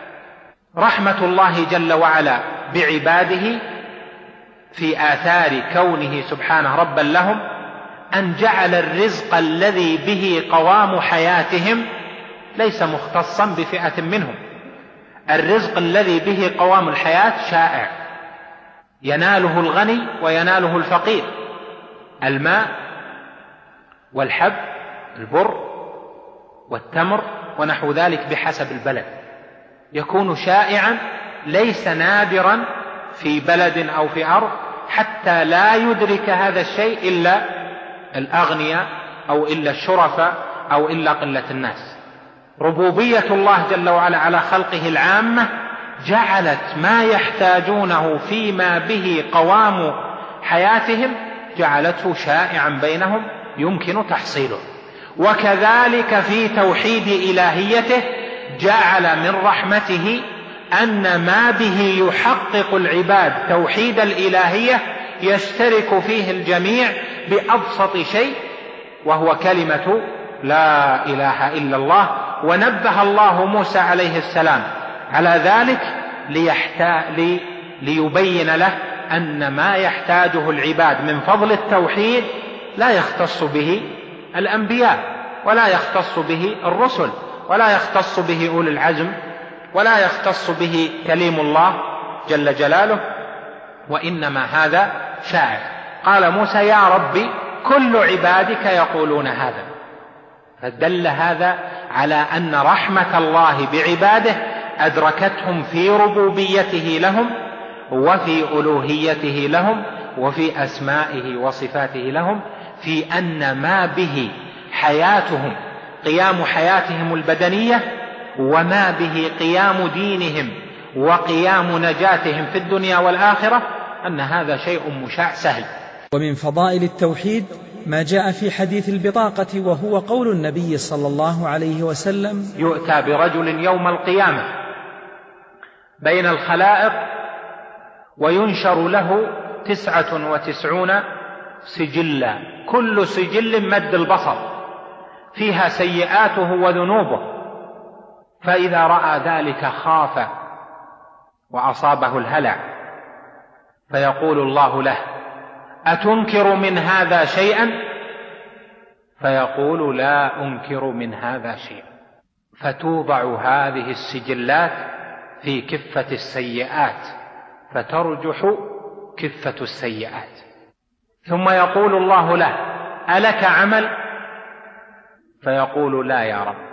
D: رحمة الله جل وعلا بعباده في آثار كونه سبحانه ربا لهم أن جعل الرزق الذي به قوام حياتهم ليس مختصا بفئة منهم. الرزق الذي به قوام الحياة شائع، يناله الغني ويناله الفقير، الماء والحب البر والتمر ونحو ذلك بحسب البلد، يكون شائعا ليس نادرا في بلد أو في أرض، حتى لا يدرك هذا الشيء إلا الأغنياء أو إلا الشرفاء أو إلا قلة الناس. ربوبية الله جل وعلا على خلقه العامة جعلت ما يحتاجونه فيما به قوام حياتهم جعلته شائعا بينهم يمكن تحصيله. وكذلك في توحيد إلهيته جعل من رحمته أن ما به يحقق العباد توحيد الإلهية يشترك فيه الجميع بأبسط شيء، وهو كلمة لا إله إلا الله. ونبه الله موسى عليه السلام على ذلك ليحتا... لي... ليبين له أن ما يحتاجه العباد من فضل التوحيد لا يختص به الأنبياء، ولا يختص به الرسل، ولا يختص به أولي العزم، ولا يختص به كليم الله جل جلاله، وإنما هذا شائع. قال موسى: يا ربي كل عبادك يقولون هذا. فدل هذا على أن رحمة الله بعباده أدركتهم في ربوبيته لهم، وفي ألوهيته لهم، وفي أسمائه وصفاته لهم، في أن ما به حياتهم قيام حياتهم البدنية، وما به قيام دينهم وقيام نجاتهم في الدنيا والآخرة، أن هذا شيء مشاع سهل.
O: ومن فضائل التوحيد ما جاء في حديث البطاقة، وهو قول النبي صلى الله عليه وسلم:
D: يؤتى برجل يوم القيامة بين الخلائق وينشر له تسعة وتسعون سجلا، كل سجل مد البصر، فيها سيئاته وذنوبه، فإذا رأى ذلك خاف وأصابه الهلع، فيقول الله له: أتنكر من هذا شيئا؟ فيقول: لا أنكر من هذا شيئا. فتوضع هذه السجلات في كفة السيئات، فترجح كفة السيئات، ثم يقول الله له: ألك عمل؟ فيقول: لا يا رب.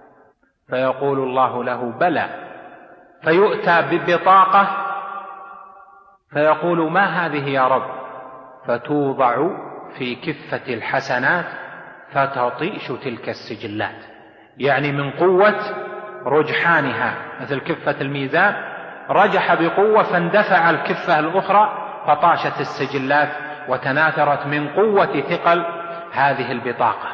D: فيقول الله له: بلى. فيؤتى ببطاقة فيقول: ما هذه يا رب؟ فتوضع في كفة الحسنات فتطيش تلك السجلات، يعني من قوة رجحانها، مثل كفة الميزان رجح بقوة فاندفع الكفة الأخرى فطاشت السجلات وتناثرت من قوة ثقل هذه البطاقة.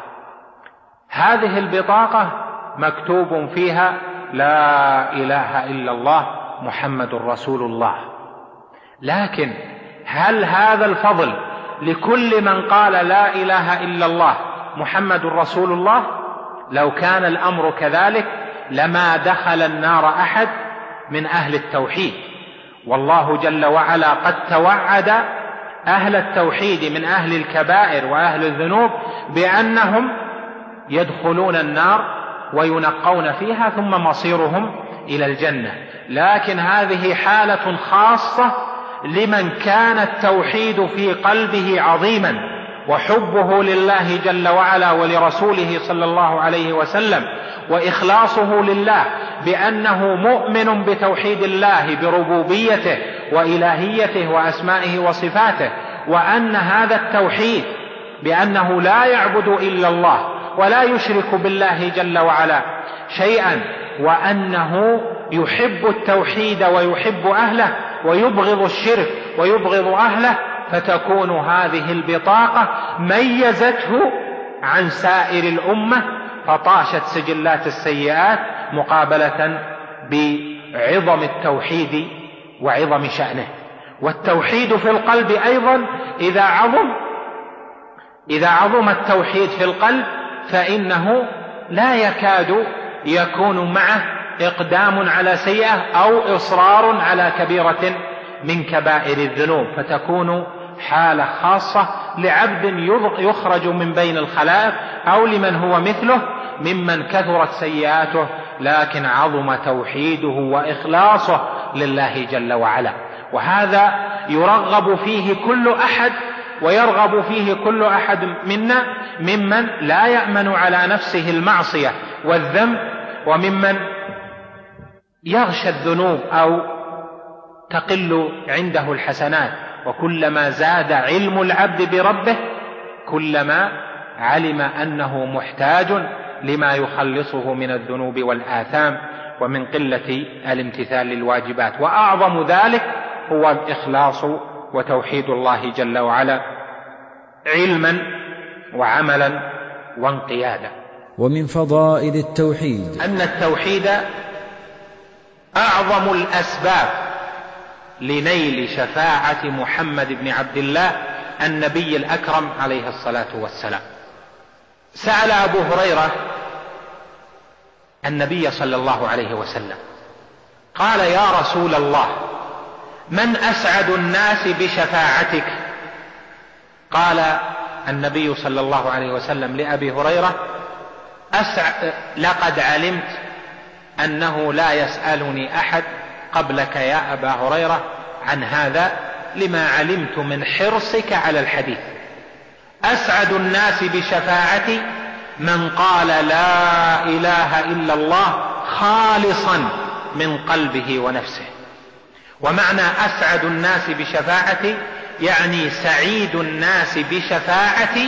D: هذه البطاقة مكتوب فيها: لا إله إلا الله محمد رسول الله. لكن هل هذا الفضل لكل من قال لا إله إلا الله محمد رسول الله؟ لو كان الأمر كذلك لما دخل النار أحد من أهل التوحيد، والله جل وعلا قد توعد أهل التوحيد من أهل الكبائر وأهل الذنوب بأنهم يدخلون النار وينقون فيها ثم مصيرهم إلى الجنة. لكن هذه حالة خاصة لمن كان التوحيد في قلبه عظيما، وحبه لله جل وعلا ولرسوله صلى الله عليه وسلم، وإخلاصه لله بأنه مؤمن بتوحيد الله بربوبيته وإلهيته وأسمائه وصفاته، وأن هذا التوحيد بأنه لا يعبد إلا الله ولا يشرك بالله جل وعلا شيئا، وأنه يحب التوحيد ويحب أهله ويبغض الشرك ويبغض أهله، فتكون هذه البطاقة ميزته عن سائر الأمة، فطاشت سجلات السيئات مقابلة بعظم التوحيد وعظم شأنه. والتوحيد في القلب أيضا إذا عظم إذا عظم التوحيد في القلب فإنه لا يكاد يكون معه إقدام على سيئة أو إصرار على كبيرة من كبائر الذنوب، فتكون حالة خاصة لعبد يخرج من بين الخلائق أو لمن هو مثله ممن كثرت سيئاته لكن عظم توحيده وإخلاصه لله جل وعلا. وهذا يرغب فيه كل أحد ويرغب فيه كل أحد منا، ممن لا يأمن على نفسه المعصية والذنب، وممن يغشى الذنوب أو تقل عنده الحسنات. وكلما زاد علم العبد بربه كلما علم أنه محتاج لما يخلصه من الذنوب والآثام ومن قلة الامتثال للواجبات. وأعظم ذلك هو الإخلاص وتوحيد الله جل وعلا علما وعملا وانقيادا.
C: ومن فضائل التوحيد
D: أن التوحيد أعظم الأسباب لنيل شفاعة محمد بن عبد الله النبي الأكرم عليه الصلاة والسلام. سأل أبو هريرة النبي صلى الله عليه وسلم قال: يا رسول الله، من أسعد الناس بشفاعتك؟ قال: النبي صلى الله عليه وسلم لأبي هريرة: أسع... لقد علمت أنه لا يسألني أحد قبلك يا أبا هريرة عن هذا، لما علمت من حرصك على الحديث. أسعد الناس بشفاعتي من قال لا إله إلا الله خالصا من قلبه ونفسه. ومعنى أسعد الناس بشفاعتي يعني سعيد الناس بشفاعتي،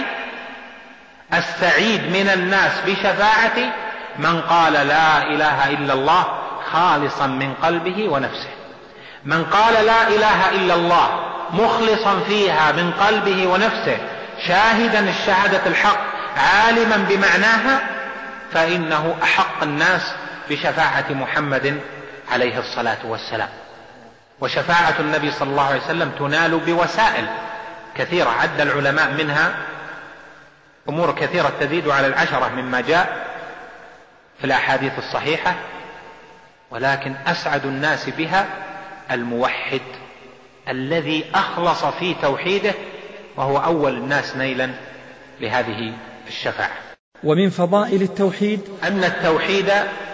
D: السعيد من الناس بشفاعتي من قال لا إله إلا الله خالصا من قلبه ونفسه. من قال لا إله إلا الله مخلصا فيها من قلبه ونفسه، شاهدا الشهادة الحق عالما بمعناها، فإنه أحق الناس بشفاعة محمد عليه الصلاة والسلام. وشفاعة النبي صلى الله عليه وسلم تنال بوسائل كثيرة عد العلماء منها أمور كثيرة تزيد على العشرة مما جاء في الأحاديث الصحيحة، ولكن أسعد الناس بها الموحد الذي أخلص في توحيده، وهو أول الناس نيلا لهذه الشفاعة.
O: ومن فضائل التوحيد
D: أن التوحيد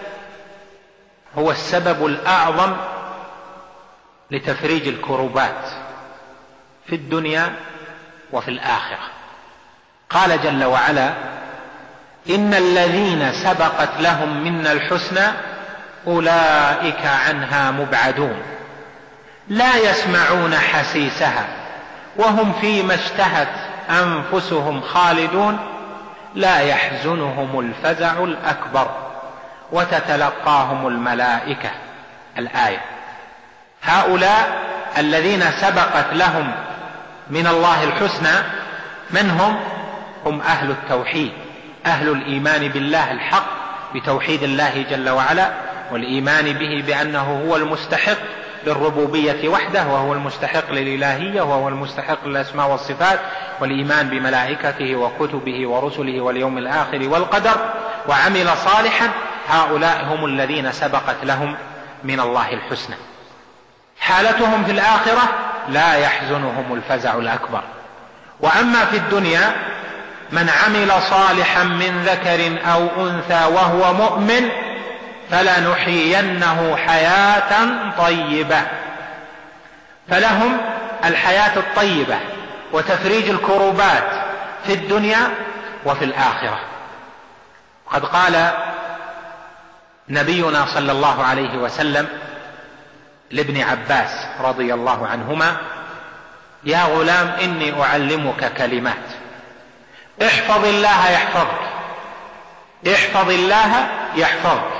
D: هو السبب الأعظم لتفريج الكروبات في الدنيا وفي الآخرة. قال جل وعلا: إن الذين سبقت لهم منا الحسنى أولئك عنها مبعدون لا يسمعون حسيسها وهم فيما اشتهت أنفسهم خالدون لا يحزنهم الفزع الأكبر وتتلقاهم الملائكة. الآية. هؤلاء الذين سبقت لهم من الله الحسنى من هم؟ هم أهل التوحيد، أهل الإيمان بالله الحق، بتوحيد الله جل وعلا، والإيمان به بأنه هو المستحق للربوبية وحده، وهو المستحق للإلهية، وهو المستحق للأسماء والصفات، والإيمان بملائكته وكتبه ورسله واليوم الآخر والقدر، وعمل صالحا. هؤلاء هم الذين سبقت لهم من الله الحسنى. حالتهم في الآخرة لا يحزنهم الفزع الأكبر. وأما في الدنيا من عمل صالحا من ذكر أو أنثى وهو مؤمن فلنحيينه حياة طيبة، فلهم الحياة الطيبة وتفريج الكروبات في الدنيا وفي الآخرة. قد قال نبينا صلى الله عليه وسلم لابن عباس رضي الله عنهما: يا غلام إني أعلمك كلمات، احفظ الله يحفظك، احفظ الله يحفظك.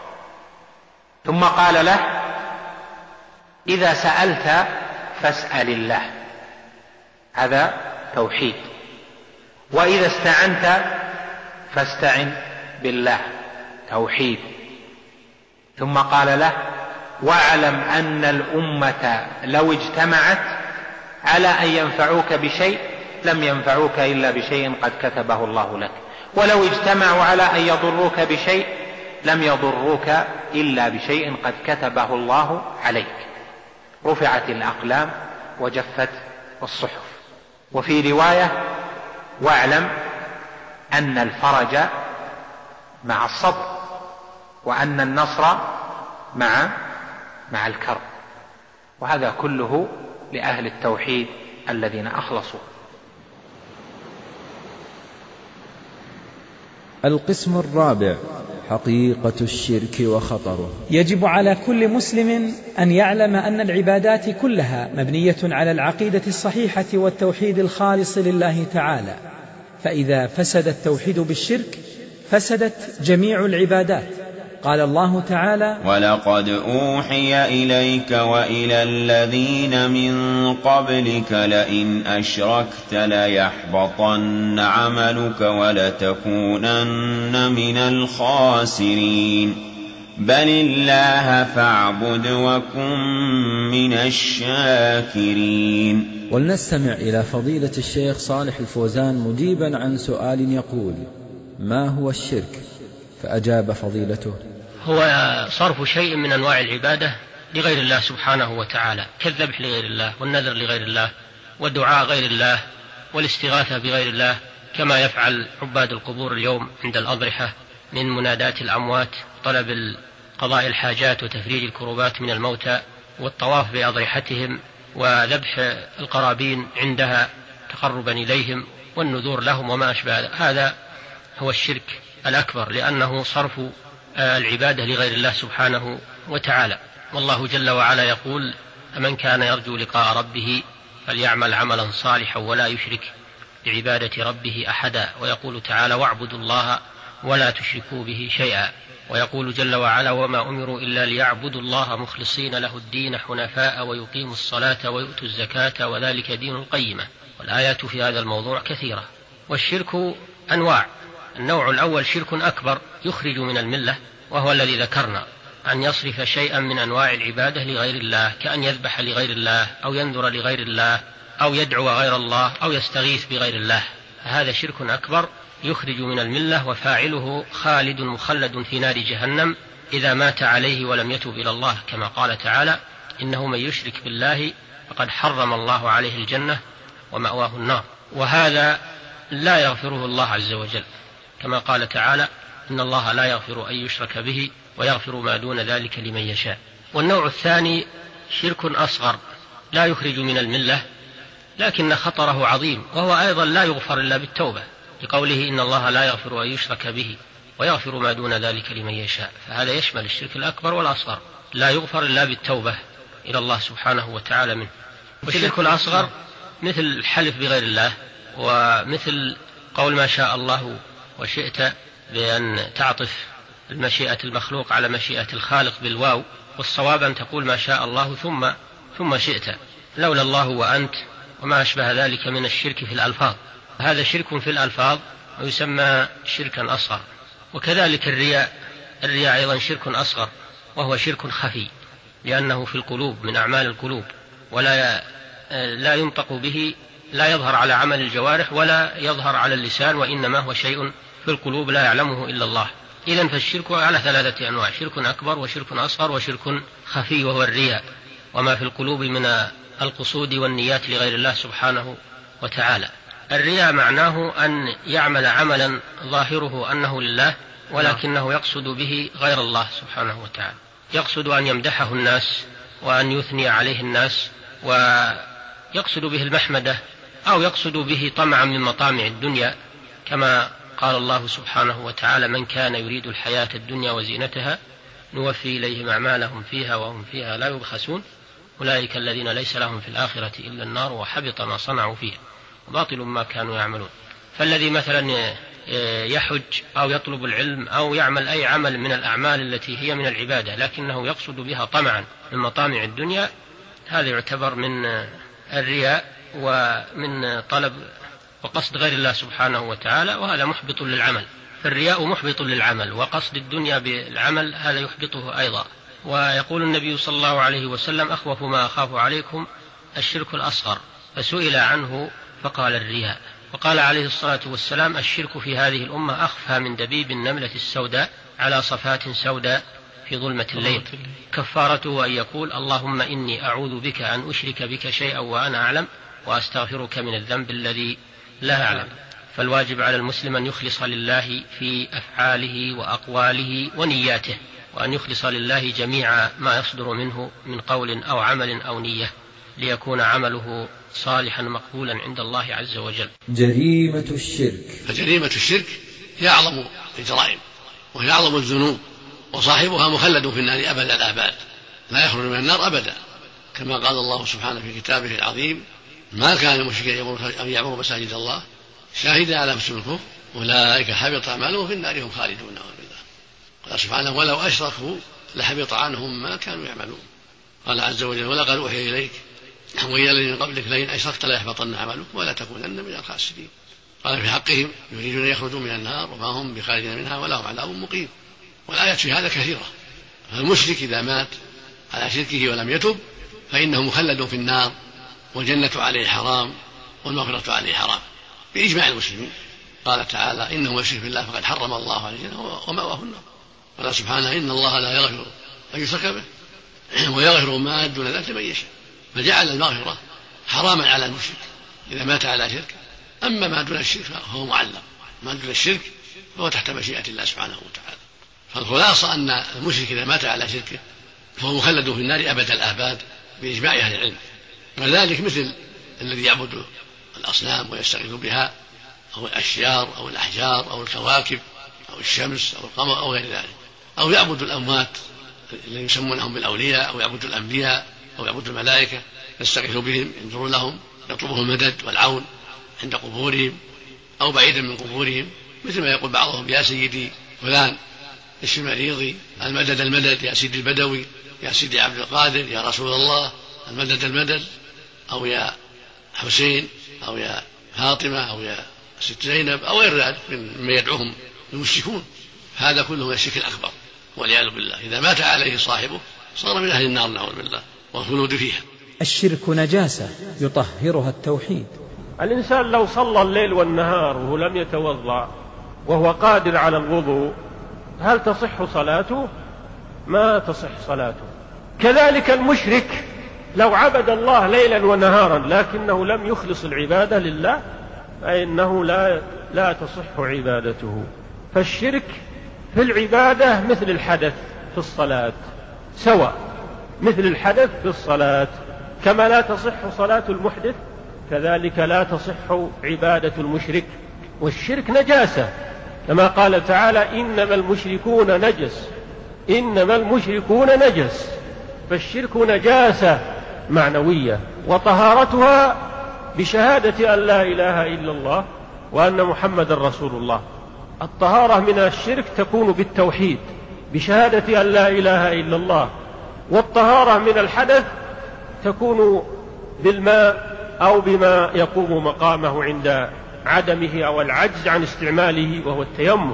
D: ثم قال له: إذا سألت فاسأل الله، هذا توحيد. وإذا استعنت فاستعن بالله، توحيد. ثم قال له: واعلم أن الأمة لو اجتمعت على أن ينفعوك بشيء لم ينفعوك إلا بشيء قد كتبه الله لك، ولو اجتمعوا على أن يضروك بشيء لم يضروك إلا بشيء قد كتبه الله عليك. رفعت الأقلام وجفت الصحف. وفي رواية: واعلم أن الفرج مع الصبر، وأن النصر مع مع الكرب. وهذا كله لأهل التوحيد الذين أخلصوا.
C: القسم الرابع: حقيقة الشرك وخطره.
O: يجب على كل مسلم أن يعلم أن العبادات كلها مبنية على العقيدة الصحيحة والتوحيد الخالص لله تعالى، فإذا فسد التوحيد بالشرك فسدت جميع العبادات. قال الله تعالى:
P: ولقد أوحي إليك وإلى الذين من قبلك لئن أشركت ليحبطن عملك ولتكونن من الخاسرين بل الله فاعبد وكن من الشاكرين.
C: ولنستمع إلى فضيلة الشيخ صالح الفوزان مجيبا عن سؤال يقول: ما هو الشرك؟ فأجاب فضيلته:
H: هو صرف شيء من أنواع العبادة لغير الله سبحانه وتعالى، كالذبح لغير الله، والنذر لغير الله، والدعاء غير الله، والاستغاثة بغير الله كما يفعل عباد القبور اليوم عند الأضرحة من منادات الأموات، طلب قضاء الحاجات وتفريج الكروبات من الموتى، والطواف بأضرحتهم، وذبح القرابين عندها تقربا إليهم، والنذور لهم وما أشبه. هذا هو الشرك الأكبر، لأنه صرف العبادة لغير الله سبحانه وتعالى. والله جل وعلا يقول: من كان يرجو لقاء ربه فليعمل عملا صالحا ولا يشرك بعبادة ربه أحدا. ويقول تعالى: واعبدوا الله ولا تشركوا به شيئا. ويقول جل وعلا: وما أمروا إلا ليعبدوا الله مخلصين له الدين حنفاء ويقيموا الصلاة ويؤتوا الزكاة وذلك دين القيمة. والآيات في هذا الموضوع كثيرة. والشرك أنواع. النوع الأول شرك أكبر يخرج من الملة، وهو الذي ذكرنا، أن يصرف شيئا من أنواع العبادة لغير الله، كأن يذبح لغير الله أو ينذر لغير الله أو يدعو غير الله أو يستغيث بغير الله. هذا شرك أكبر يخرج من الملة، وفاعله خالد مخلد في نار جهنم إذا مات عليه ولم يتب إلى الله، كما قال تعالى: إنه من يشرك بالله فقد حرم الله عليه الجنة ومأواه النار. وهذا لا يغفره الله عز وجل، كما قال تعالى: إن الله لا يغفر أن يشرك به ويغفر ما دون ذلك لمن يشاء. والنوع الثاني شرك أصغر لا يخرج من الملة، لكن خطره عظيم، وهو أيضا لا يغفر إلا بالتوبة، لقوله: إن الله لا يغفر أن يشرك به ويغفر ما دون ذلك لمن يشاء. فهذا يشمل الشرك الأكبر والأصغر، لا يغفر إلا بالتوبة إلى الله سبحانه وتعالى منه. والشرك الأصغر مثل الحلف بغير الله، ومثل قول ما شاء الله وشئت، بأن تعطف المشيئة المخلوق على مشيئة الخالق بالواو، والصواب أن تقول ما شاء الله ثم ثم شئت، لولا الله وأنت، وما أشبه ذلك من الشرك في الألفاظ. هذا شرك في الألفاظ ويسمى شركا أصغر. وكذلك الرياء، الرياء أيضا شرك أصغر، وهو شرك خفي، لأنه في القلوب من أعمال القلوب، ولا لا ينطق به، لا يظهر على عمل الجوارح ولا يظهر على اللسان، وإنما هو شيء في القلوب لا يعلمه إلا الله. إذن فالشرك على ثلاثة أنواع: شرك أكبر وشرك أصغر وشرك خفي، وهو الرياء وما في القلوب من القصود والنيات لغير الله سبحانه وتعالى. الرياء معناه أن يعمل عملا ظاهره أنه لله، ولكنه يقصد به غير الله سبحانه وتعالى، يقصد أن يمدحه الناس وأن يثني عليه الناس، ويقصد به المحمدة، أو يقصد به طمعا من مطامع الدنيا، كما قال الله سبحانه وتعالى: من كان يريد الحياة الدنيا وزينتها نوفي إليهم أعمالهم فيها وهم فيها لا يبخسون أولئك الذين ليس لهم في الآخرة إلا النار وحبط ما صنعوا فيها وباطل ما كانوا يعملون. فالذي مثلا يحج أو يطلب العلم أو يعمل أي عمل من الأعمال التي هي من العبادة لكنه يقصد بها طمعا من مطامع الدنيا، هذا يعتبر من الرياء ومن طلب وقصد غير الله سبحانه وتعالى، وهذا محبط للعمل. فالرياء محبط للعمل، وقصد الدنيا بالعمل هذا يحبطه أيضا. ويقول النبي صلى الله عليه وسلم: أخوف ما أخاف عليكم الشرك الأصغر، فسئل عنه فقال الرياء. وقال عليه الصلاة والسلام: الشرك في هذه الأمة أخفى من دبيب النملة السوداء على صفات سوداء في ظلمة الليل، كفارته أن يقول: اللهم إني أعوذ بك أن أشرك بك شيئا وأنا أعلم، وأستغفرك من الذنب الذي لا أعلم. فالواجب على المسلم أن يخلص لله في أفعاله وأقواله ونياته، وأن يخلص لله جميع ما يصدر منه من قول أو عمل أو نية، ليكون عمله صالحا مقبولا عند الله عز وجل.
C: جريمة الشرك.
G: فجريمة الشرك هي أعظم الجرائم وهي أعظم الذنوب، وصاحبها مخلد في النار أبد الآباد، لا يخرج من النار أبدا، كما قال الله سبحانه في كتابه العظيم: ما كان المشركين أن يعمروا مساجد الله شاهدا على نفسهم الكفر أولئك حبط أعمالهم في النار هم خالدون. قال سبحانه: ولو أشركوا لحبط عنهم ما كانوا يعملون. قال عز وجل: ولقد أوحي إليك وإلى الذين من قبلك لئن أشركت ليحبطن عملك ولا تكونن من الخاسرين. قال في حقهم: يريدون أن يخرجوا من النار وما هم بخارجين منها ولهم عذاب مقيم. والآيات في هذا كثيرة. فالمشرك إذا مات على شركه ولم يتب فإنه مخلد في النار، والجنة عليه حرام والمغفرة عليه حرام بإجماع المسلمين. قال تعالى: إنه من يشرك بالله فقد حرم الله عليه الجنة ومأواه النار. قال سبحانه: إن الله لا يغفر أن يشرك به ويغفر ما دون ذلك لمن يشاء. فجعل المغفرة حراما على المشرك إذا مات على شرك، أما ما دون الشرك فهو معلق، ما دون الشرك فهو تحت مشيئة الله سبحانه وتعالى. فالخلاصة أن المشرك إذا مات على شركه فهو مخلد في النار أبد الآباد بإجماع أهل العلم. وذلك مثل الذي يعبد الأصنام ويستغيث بها أو الأشجار أو الأحجار أو الكواكب أو الشمس أو القمر أو غير ذلك، أو يعبد الأموات الذين يسمونهم بالأولياء، أو يعبد الأنبياء أو يعبد الملائكة يستغيث بهم، ينظر لهم، يطلبهم المدد والعون عند قبورهم أو بعيدا من قبورهم، مثل ما يقول بعضهم يا سيدي فلان الشمريضي المدد المدد، يا سيدي البدوي، يا سيدي عبد القادر، يا رسول الله المدد المدد، أو يا حسين أو يا فاطمة أو يا ست زينب أو غير ذلك مما يدعوهم المشركون. هذا كله من الشرك الأكبر والعياذ بالله. إذا مات عليه صاحبه صار من أهل النار نعوذ بالله والخلود فيها.
O: الشرك نجاسة يطهرها التوحيد.
S: الإنسان لو صلى الليل والنهار وهو لم يتوضأ وهو قادر على الوضوء هل تصح صلاته؟ ما تصح صلاته. كذلك المشرك لو عبد الله ليلا ونهارا لكنه لم يخلص العبادة لله فإنه لا, لا تصح عبادته. فالشرك في العبادة مثل الحدث في الصلاة سواء، مثل الحدث في الصلاة، كما لا تصح صلاة المحدث كذلك لا تصح عبادة المشرك. والشرك نجاسة كما قال تعالى إنما المشركون نجس، إنما المشركون نجس. فالشرك نجاسة معنوية، وطهارتها بشهادة أن لا إله إلا الله وأن محمد رسول الله. الطهارة من الشرك تكون بالتوحيد بشهادة أن لا إله إلا الله، والطهارة من الحدث تكون بالماء أو بما يقوم مقامه عند عدمه أو العجز عن استعماله وهو التيمم.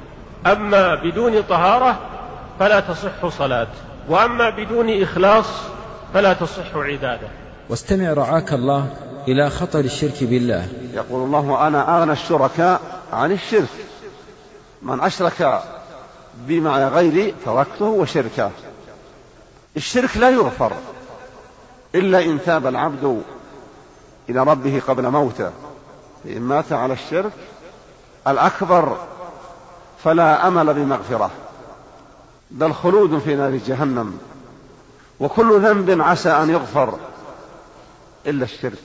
S: أما بدون طهارة فلا تصح صلاة، وأما بدون إخلاص فلا تصح عبادة.
C: واستمع رعاك الله إلى خطر الشرك بالله.
F: يقول الله أنا أغنى الشركاء عن الشرك، من أشرك بي مع غيري تركته وشركه. الشرك لا يغفر إلا إن تاب العبد إلى ربه قبل موته، فإن مات على الشرك الأكبر فلا أمل بمغفرة بل خلود في نار جهنم. وكل ذنب عسى أن يغفر إلا الشرك،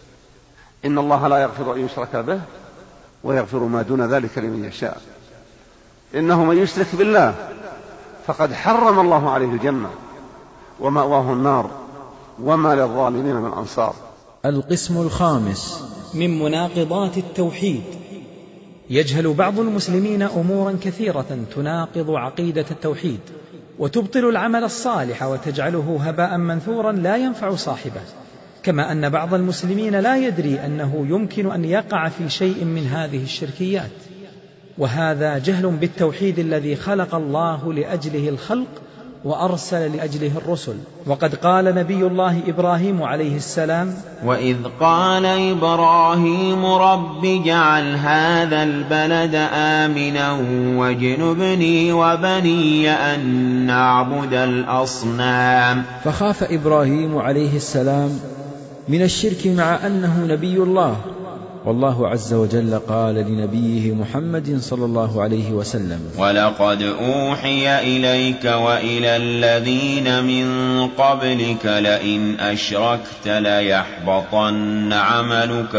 F: إن الله لا يغفر أن يشرك به ويغفر ما دون ذلك لمن يشاء. إنه من يشرك بالله فقد حرم الله عليه الجنة ومأواه النار وما للظالمين من أنصار.
C: القسم الخامس
O: من مناقضات التوحيد. يجهل بعض المسلمين أمورا كثيرة تناقض عقيدة التوحيد وتبطل العمل الصالح وتجعله هباء منثورا لا ينفع صاحبه، كما أن بعض المسلمين لا يدري أنه يمكن أن يقع في شيء من هذه الشركيات، وهذا جهل بالتوحيد الذي خلق الله لأجله الخلق وأرسل لأجله الرسل. وقد قال نبي الله إبراهيم عليه السلام
P: وإذ قال إبراهيم رب اجعل هذا البلد آمنا واجنبني وبني أن نعبد الأصنام.
C: فخاف إبراهيم عليه السلام من الشرك مع أنه نبي الله، والله عز وجل قال لنبيه محمد صلى الله عليه وسلم
P: ولقد أوحي إليك وإلى الذين من قبلك لئن أشركت ليحبطن عملك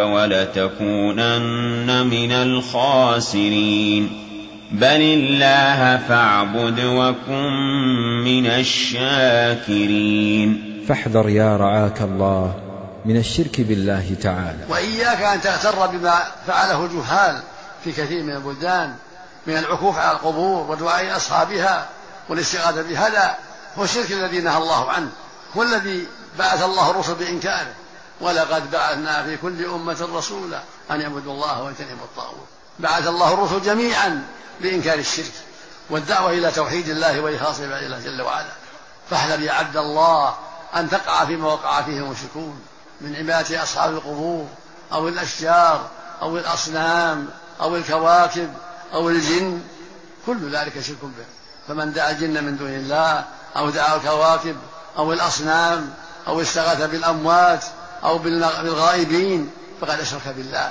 P: ولتكونن من الخاسرين بل الله فاعبد وكن من الشاكرين.
C: فاحذر يا رعاك الله من الشرك بالله تعالى،
R: وإياك أن تغتر بما فعله الجهال في كثير من البلدان من العكوف على القبور ودعاء أصحابها والاستغاثة بهذا هو الشرك الذي نهى الله عنه، هو الذي بعث الله الرسل بإنكاره. ولقد بعثنا في كل أمة رسولا أن يعبدوا الله واجتنبوا الطاغوت. بعث الله الرسل جميعا بإنكار الشرك والدعوة إلى توحيد الله وإخلاص عباد الله جل وعلا. فاحذر يا عبد الله أن تقع فيما وقع فيه المشركون من عبادة أصحاب القبور أو الأشجار أو الأصنام أو الكواكب أو الجن، كل ذلك شرك به. فمن دعا الجن من دون الله أو دعا الكواكب أو الأصنام أو استغاث بالأموات أو بالغائبين فقد أشرك بالله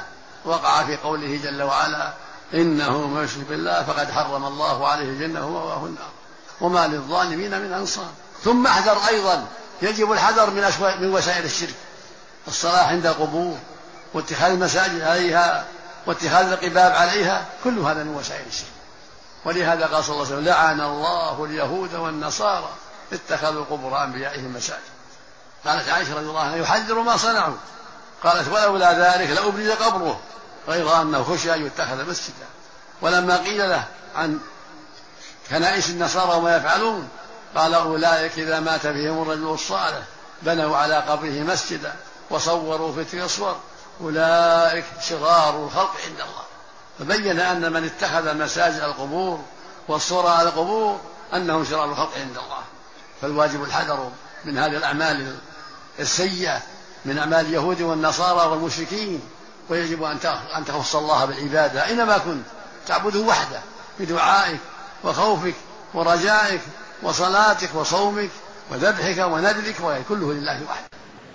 R: وقع في قوله جل وعلا إنه من يشرك بالله فقد حرم الله عليه الجنة ومأواه النار وما للظالمين من أنصار. ثم احذر أيضا، يجب الحذر من, من وسائل الشرك، الصلاة عند القبور واتخاذ المساجد عليها واتخاذ القباب عليها، كل هذا من وسائل الشرك. ولهذا قال صلى الله عليه وسلم لعن الله اليهود والنصارى اتخذوا قبور أنبيائهم مساجد. قالت عائشة رضي الله عنها يحذر ما صنعوا، قالت ولولا ذلك لأبرز قبره غير أنه خشي أن يتخذ مسجدا. ولما قيل له عن كنائس النصارى وما يفعلون قال أولئك إذا مات بهم الرجل الصالح بنوا على قبره مسجدا وصوروا في تلك الصور أولئك شرار الخلق عند الله. فبين أن من اتخذ مساجد القبور والصور على القبور أنهم شرار الخلق عند الله. فالواجب الحذر من هذه الأعمال السيئة من أعمال اليهود والنصارى والمشركين، ويجب أن تخص الله بالعبادة أينما كنت، تعبده وحده بدعائك وخوفك ورجائك وصلاتك وصومك وذبحك ونذرك، وكله لله وحده.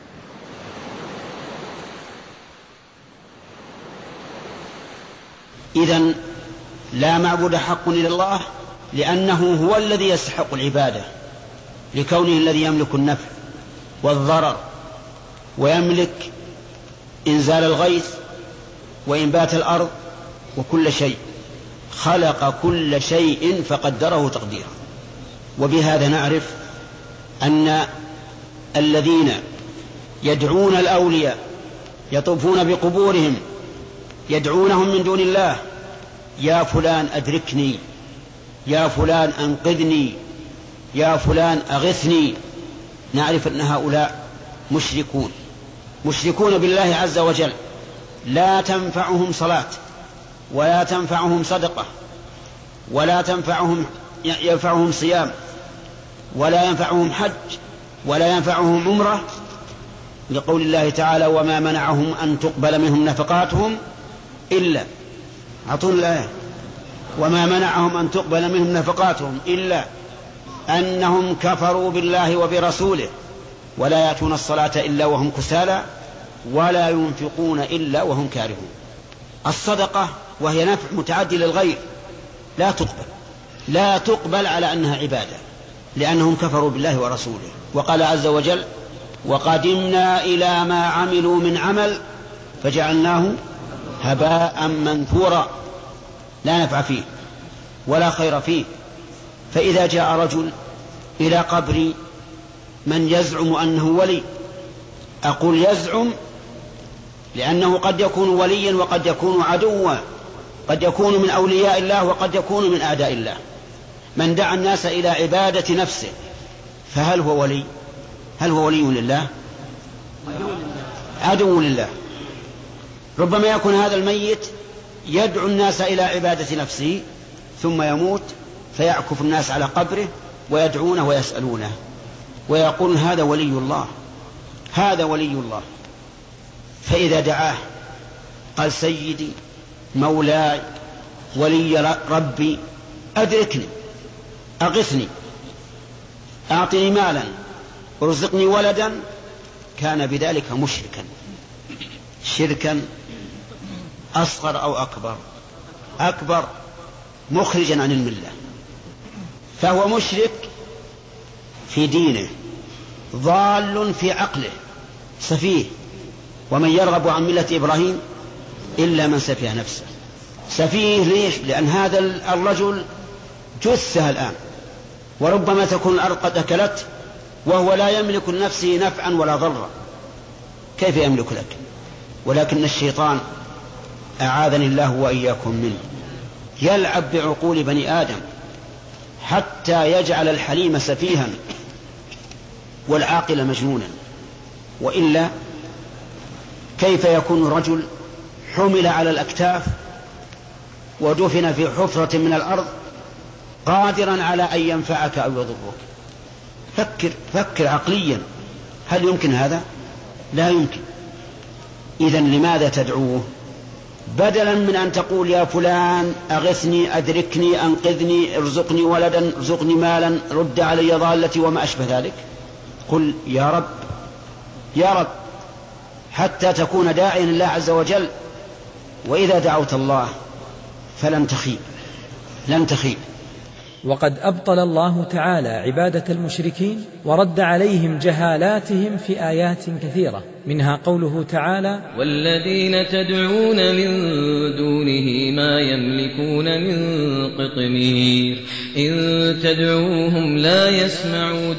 V: إذن لا معبود حق إلا الله، لأنه هو الذي يستحق العبادة لكونه الذي يملك النفع والضرر ويملك إنزال الغيث وإنبات الأرض وكل شيء، خلق كل شيء فقدره تقديرا. وبهذا نعرف أن الذين يدعون الأولياء يطوفون بقبورهم يدعونهم من دون الله يا فلان أدركني، يا فلان أنقذني، يا فلان أغثني، نعرف أن هؤلاء مشركون مشركون بالله عز وجل، لا تنفعهم صلاة ولا تنفعهم صدقة ولا تنفعهم ينفعهم صيام ولا ينفعهم حج ولا ينفعهم عمرة، لقول الله تعالى وما منعهم أن تقبل منهم نفقاتهم إلا أعطون الآية وما منعهم أن تقبل منهم نفقاتهم إلا أنهم كفروا بالله وبرسوله ولا يأتون الصلاة إلا وهم كسالى ولا ينفقون إلا وهم كارهون. الصدقة وهي نفع متعدي للغير لا تقبل لا تقبل على أنها عبادة لأنهم كفروا بالله ورسوله. وقال عز وجل وقدمنا إلى ما عملوا من عمل فجعلناه هباء منثورا، لا نفع فيه ولا خير فيه. فإذا جاء رجل إلى قبر من يزعم أنه ولي، أقول يزعم لأنه قد يكون وليا وقد يكون عدوا، قد يكون من أولياء الله وقد يكون من أعداء الله. من دعا الناس إلى عبادة نفسه فهل هو ولي؟ هل هو ولي لله؟ عدو لله. ربما يكون هذا الميت يدعو الناس إلى عبادة نفسه ثم يموت فيعكف الناس على قبره ويدعونه ويسألونه ويقول هذا ولي الله هذا ولي الله. فإذا دعاه قال سيدي مولاي ولي ربي أدركني أغثني أعطني مالا ارزقني ولدا، كان بذلك مشركا شركا أصغر أو أكبر أكبر مخرجا عن الملة. فهو مشرك في دينه ضال في عقله سفيه. ومن يرغب عن ملة إبراهيم إلا من سفيه نفسه. سفيه ليش؟ لأن هذا الرجل جثه الآن وربما تكون الأرض قد أكلت وهو لا يملك لنفسه نفعا ولا ضرا، كيف يملك لك؟ ولكن الشيطان أعاذني الله وإياكم منه يلعب بعقول بني آدم حتى يجعل الحليم سفيها والعاقل مجنونا. وإلا كيف يكون الرجل حمل على الأكتاف ودفن في حفرة من الأرض قادرا على أن ينفعك أو يضرك؟ فكر فكر عقليا، هل يمكن هذا؟ لا يمكن. إذن لماذا تدعوه بدلا من أن تقول يا فلان أغثني أدركني أنقذني ارزقني ولدا ارزقني مالا رد علي ضالتي وما أشبه ذلك؟ قل يا رب يا رب حتى تكون داعيا لله عز وجل
I: وإذا دعوت الله فلن تخيب لن تخيب.
O: وقد أبطل الله تعالى عبادة المشركين ورد عليهم جهالاتهم في آيات كثيرة، منها قوله تعالى:
L: والذين تدعون من دونه ما يملكون من قطمير إن تدعوهم لا يسمعوا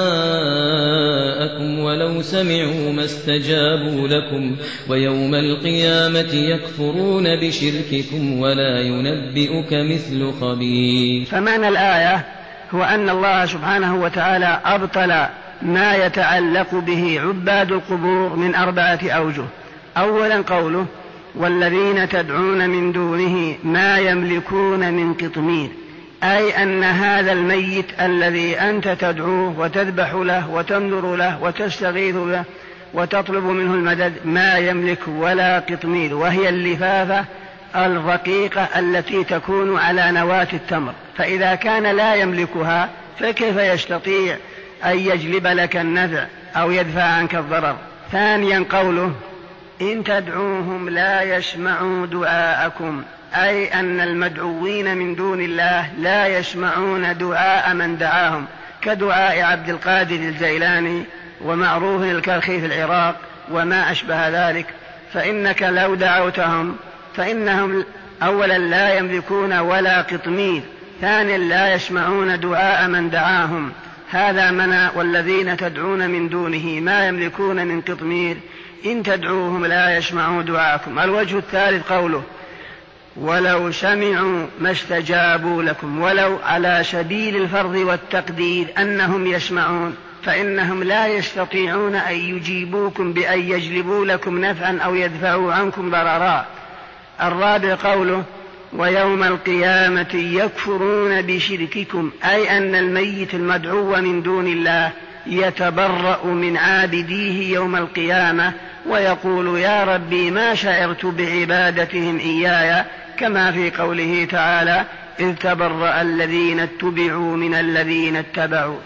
L: دعاءكم ولو سمعوا ما استجابوا لكم ويوم القيامة يكفرون بشرككم ولا ينبئك مثل خبير.
E: فمعنى الآية هو أن الله سبحانه وتعالى أبطل ما يتعلق به عباد القبور من أربعة أوجه. أولا قوله: والذين تدعون من دونه ما يملكون من قطمير، أي أن هذا الميت الذي أنت تدعوه وتذبح له وتنذر له وتستغيث به وتطلب منه المدد ما يملك ولا قطمير، وهي اللفافة الرقيقة التي تكون على نواة التمر، فإذا كان لا يملكها فكيف يستطيع أن يجلب لك النفع أو يدفع عنك الضرر. ثانيا قوله: إن تدعوهم لا يسمعوا دعاءكم، أي أن المدعوين من دون الله لا يسمعون دعاء من دعاهم، كدعاء عبد القادر الجيلاني ومعروف الكرخي في العراق وما أشبه ذلك، فإنك لو دعوتهم فإنهم أولا لا يملكون ولا قطمير، ثانيا لا يسمعون دعاء من دعاهم. هذا منع والذين تدعون من دونه ما يملكون من قطمير إن تدعوهم لا يسمعوا دعاءكم. الوجه الثالث قوله: ولو سمعوا ما استجابوا لكم، ولو على سبيل الفرض والتقدير أنهم يسمعون، فإنهم لا يستطيعون أن يجيبوكم بأن يجلبوا لكم نفعا أو يدفعوا عنكم ضررا. الرابع قوله: ويوم القيامة يكفرون بشرككم، أي أن الميت المدعو من دون الله يتبرأ من عابديه يوم القيامة ويقول: يا ربي ما شعرت بعبادتهم إياي، كما في قوله تعالى: إذ تبرأ الذين اتبعوا من الذين اتبعوا.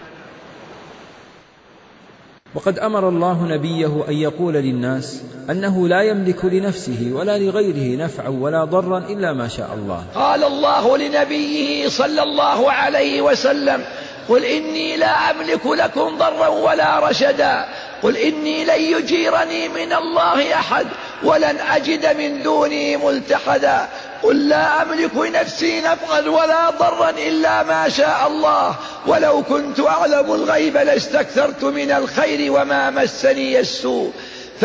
C: وقد أمر الله نبيه أن يقول للناس أنه لا يملك لنفسه ولا لغيره نفعا ولا ضرا إلا ما شاء الله.
M: قال الله لنبيه صلى الله عليه وسلم: قل إني لا أملك لكم ضرا ولا رشدا، قل إني لن يجيرني من الله أحد ولن أجد من دونه ملتحدا، قل لا أملك لنفسي نفعا ولا ضرا إلا ما شاء الله، ولو كنت أعلم الغيب لاستكثرت من الخير وما مسني السوء.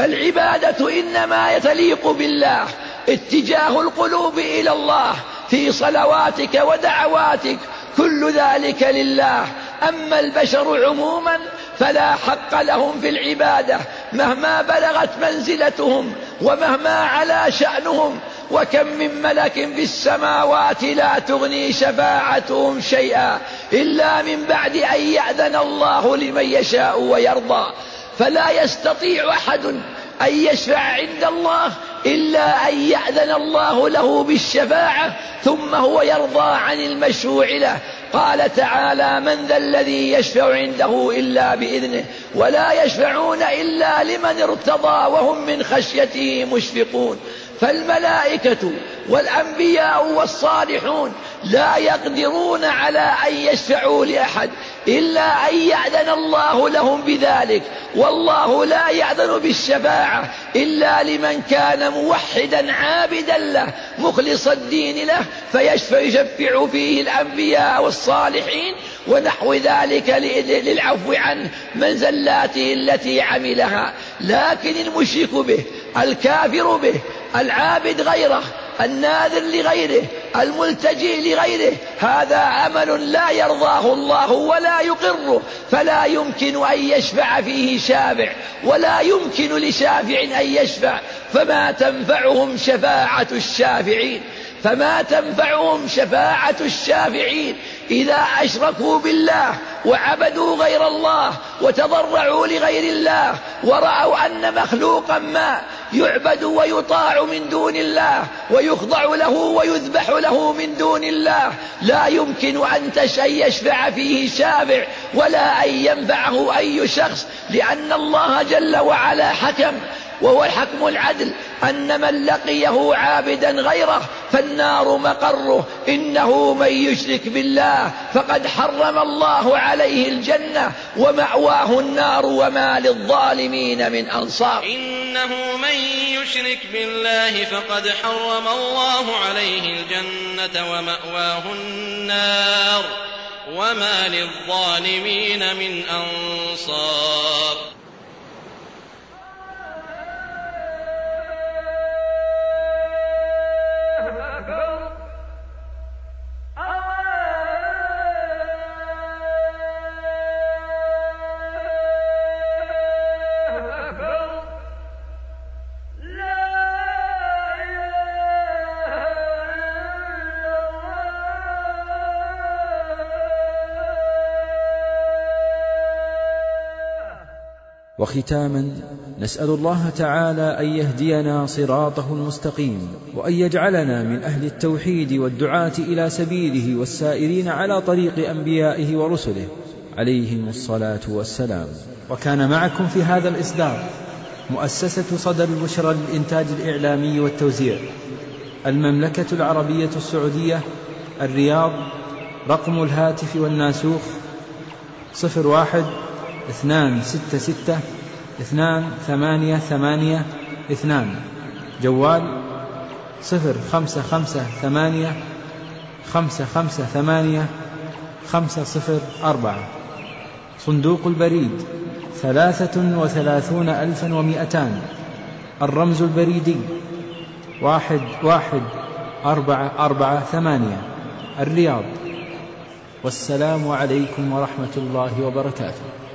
M: فالعبادة إنما تليق بالله، اتجاه القلوب إلى الله في صلواتك ودعواتك كل ذلك لله. أما البشر عموما فلا حق لهم في العبادة مهما بلغت منزلتهم ومهما علا شأنهم، وكم من ملك في السماوات لا تغني شفاعتهم شيئا إلا من بعد أن يأذن الله لمن يشاء ويرضى. فلا يستطيع أحد أن يشفع عند الله إلا أن يأذن الله له بالشفاعة ثم هو يرضى عن المشروع له. قال تعالى: من ذا الذي يشفع عنده إلا بإذنه ولا يشفعون إلا لمن ارتضى وهم من خشيته مشفقون. فالملائكة والأنبياء والصالحون لا يقدرون على أن يشفعوا لأحد إلا أن يأذن الله لهم بذلك، والله لا يأذن بالشفاعة إلا لمن كان موحدا عابدا له مخلص الدين له، فيشفع يشفع فيه الأنبياء والصالحين ونحو ذلك للعفو عنه من زلاته التي عملها. لكن المشرك به، الكافر به، العابد غيره، الناذر لغيره، الملتجئ لغيره، هذا أمل لا يرضاه الله ولا يقره، فلا يمكن أن يشفع فيه شافع ولا يمكن لشافع أن يشفع، فما تنفعهم شفاعة الشافعين فما تنفعهم شفاعة الشافعين إذا أشركوا بالله وعبدوا غير الله وتضرعوا لغير الله ورأوا أن مخلوقا ما يعبد ويطاع من دون الله ويخضع له ويذبح له من دون الله، لا يمكن أن يشفع فيه شافع ولا أن ينفعه أي شخص، لأن الله جل وعلا حكم وهو الحكم العدل أن من لقيه عابدا غيره فالنار مقره. إنه من يشرك بالله فقد حرم الله عليه الجنة ومأواه النار وما للظالمين من أنصار.
J: إنه من يشرك بالله فقد حرم الله عليه الجنة ومأواه النار وما للظالمين من أنصار.
C: وختاما نسأل الله تعالى أن يهدينا صراطه المستقيم، وأن يجعلنا من أهل التوحيد والدعاة إلى سبيله والسائرين على طريق أنبيائه ورسله عليهم الصلاة والسلام. وكان معكم في هذا الإصدار مؤسسة صدى البشرى للإنتاج الإعلامي والتوزيع، المملكة العربية السعودية، الرياض. رقم الهاتف والناسوخ صفر واحد اثنان ستة ستة اثنان ثمانية ثمانية اثنان. جوال صفر خمسة خمسة ثمانية خمسة خمسة ثمانية خمسة صفر أربعة. صندوق البريد ثلاثة وثلاثون ألفا ومئتان. الرمز البريدي واحد واحد أربعة أربعة ثمانية. الرياض. والسلام عليكم ورحمة الله وبركاته.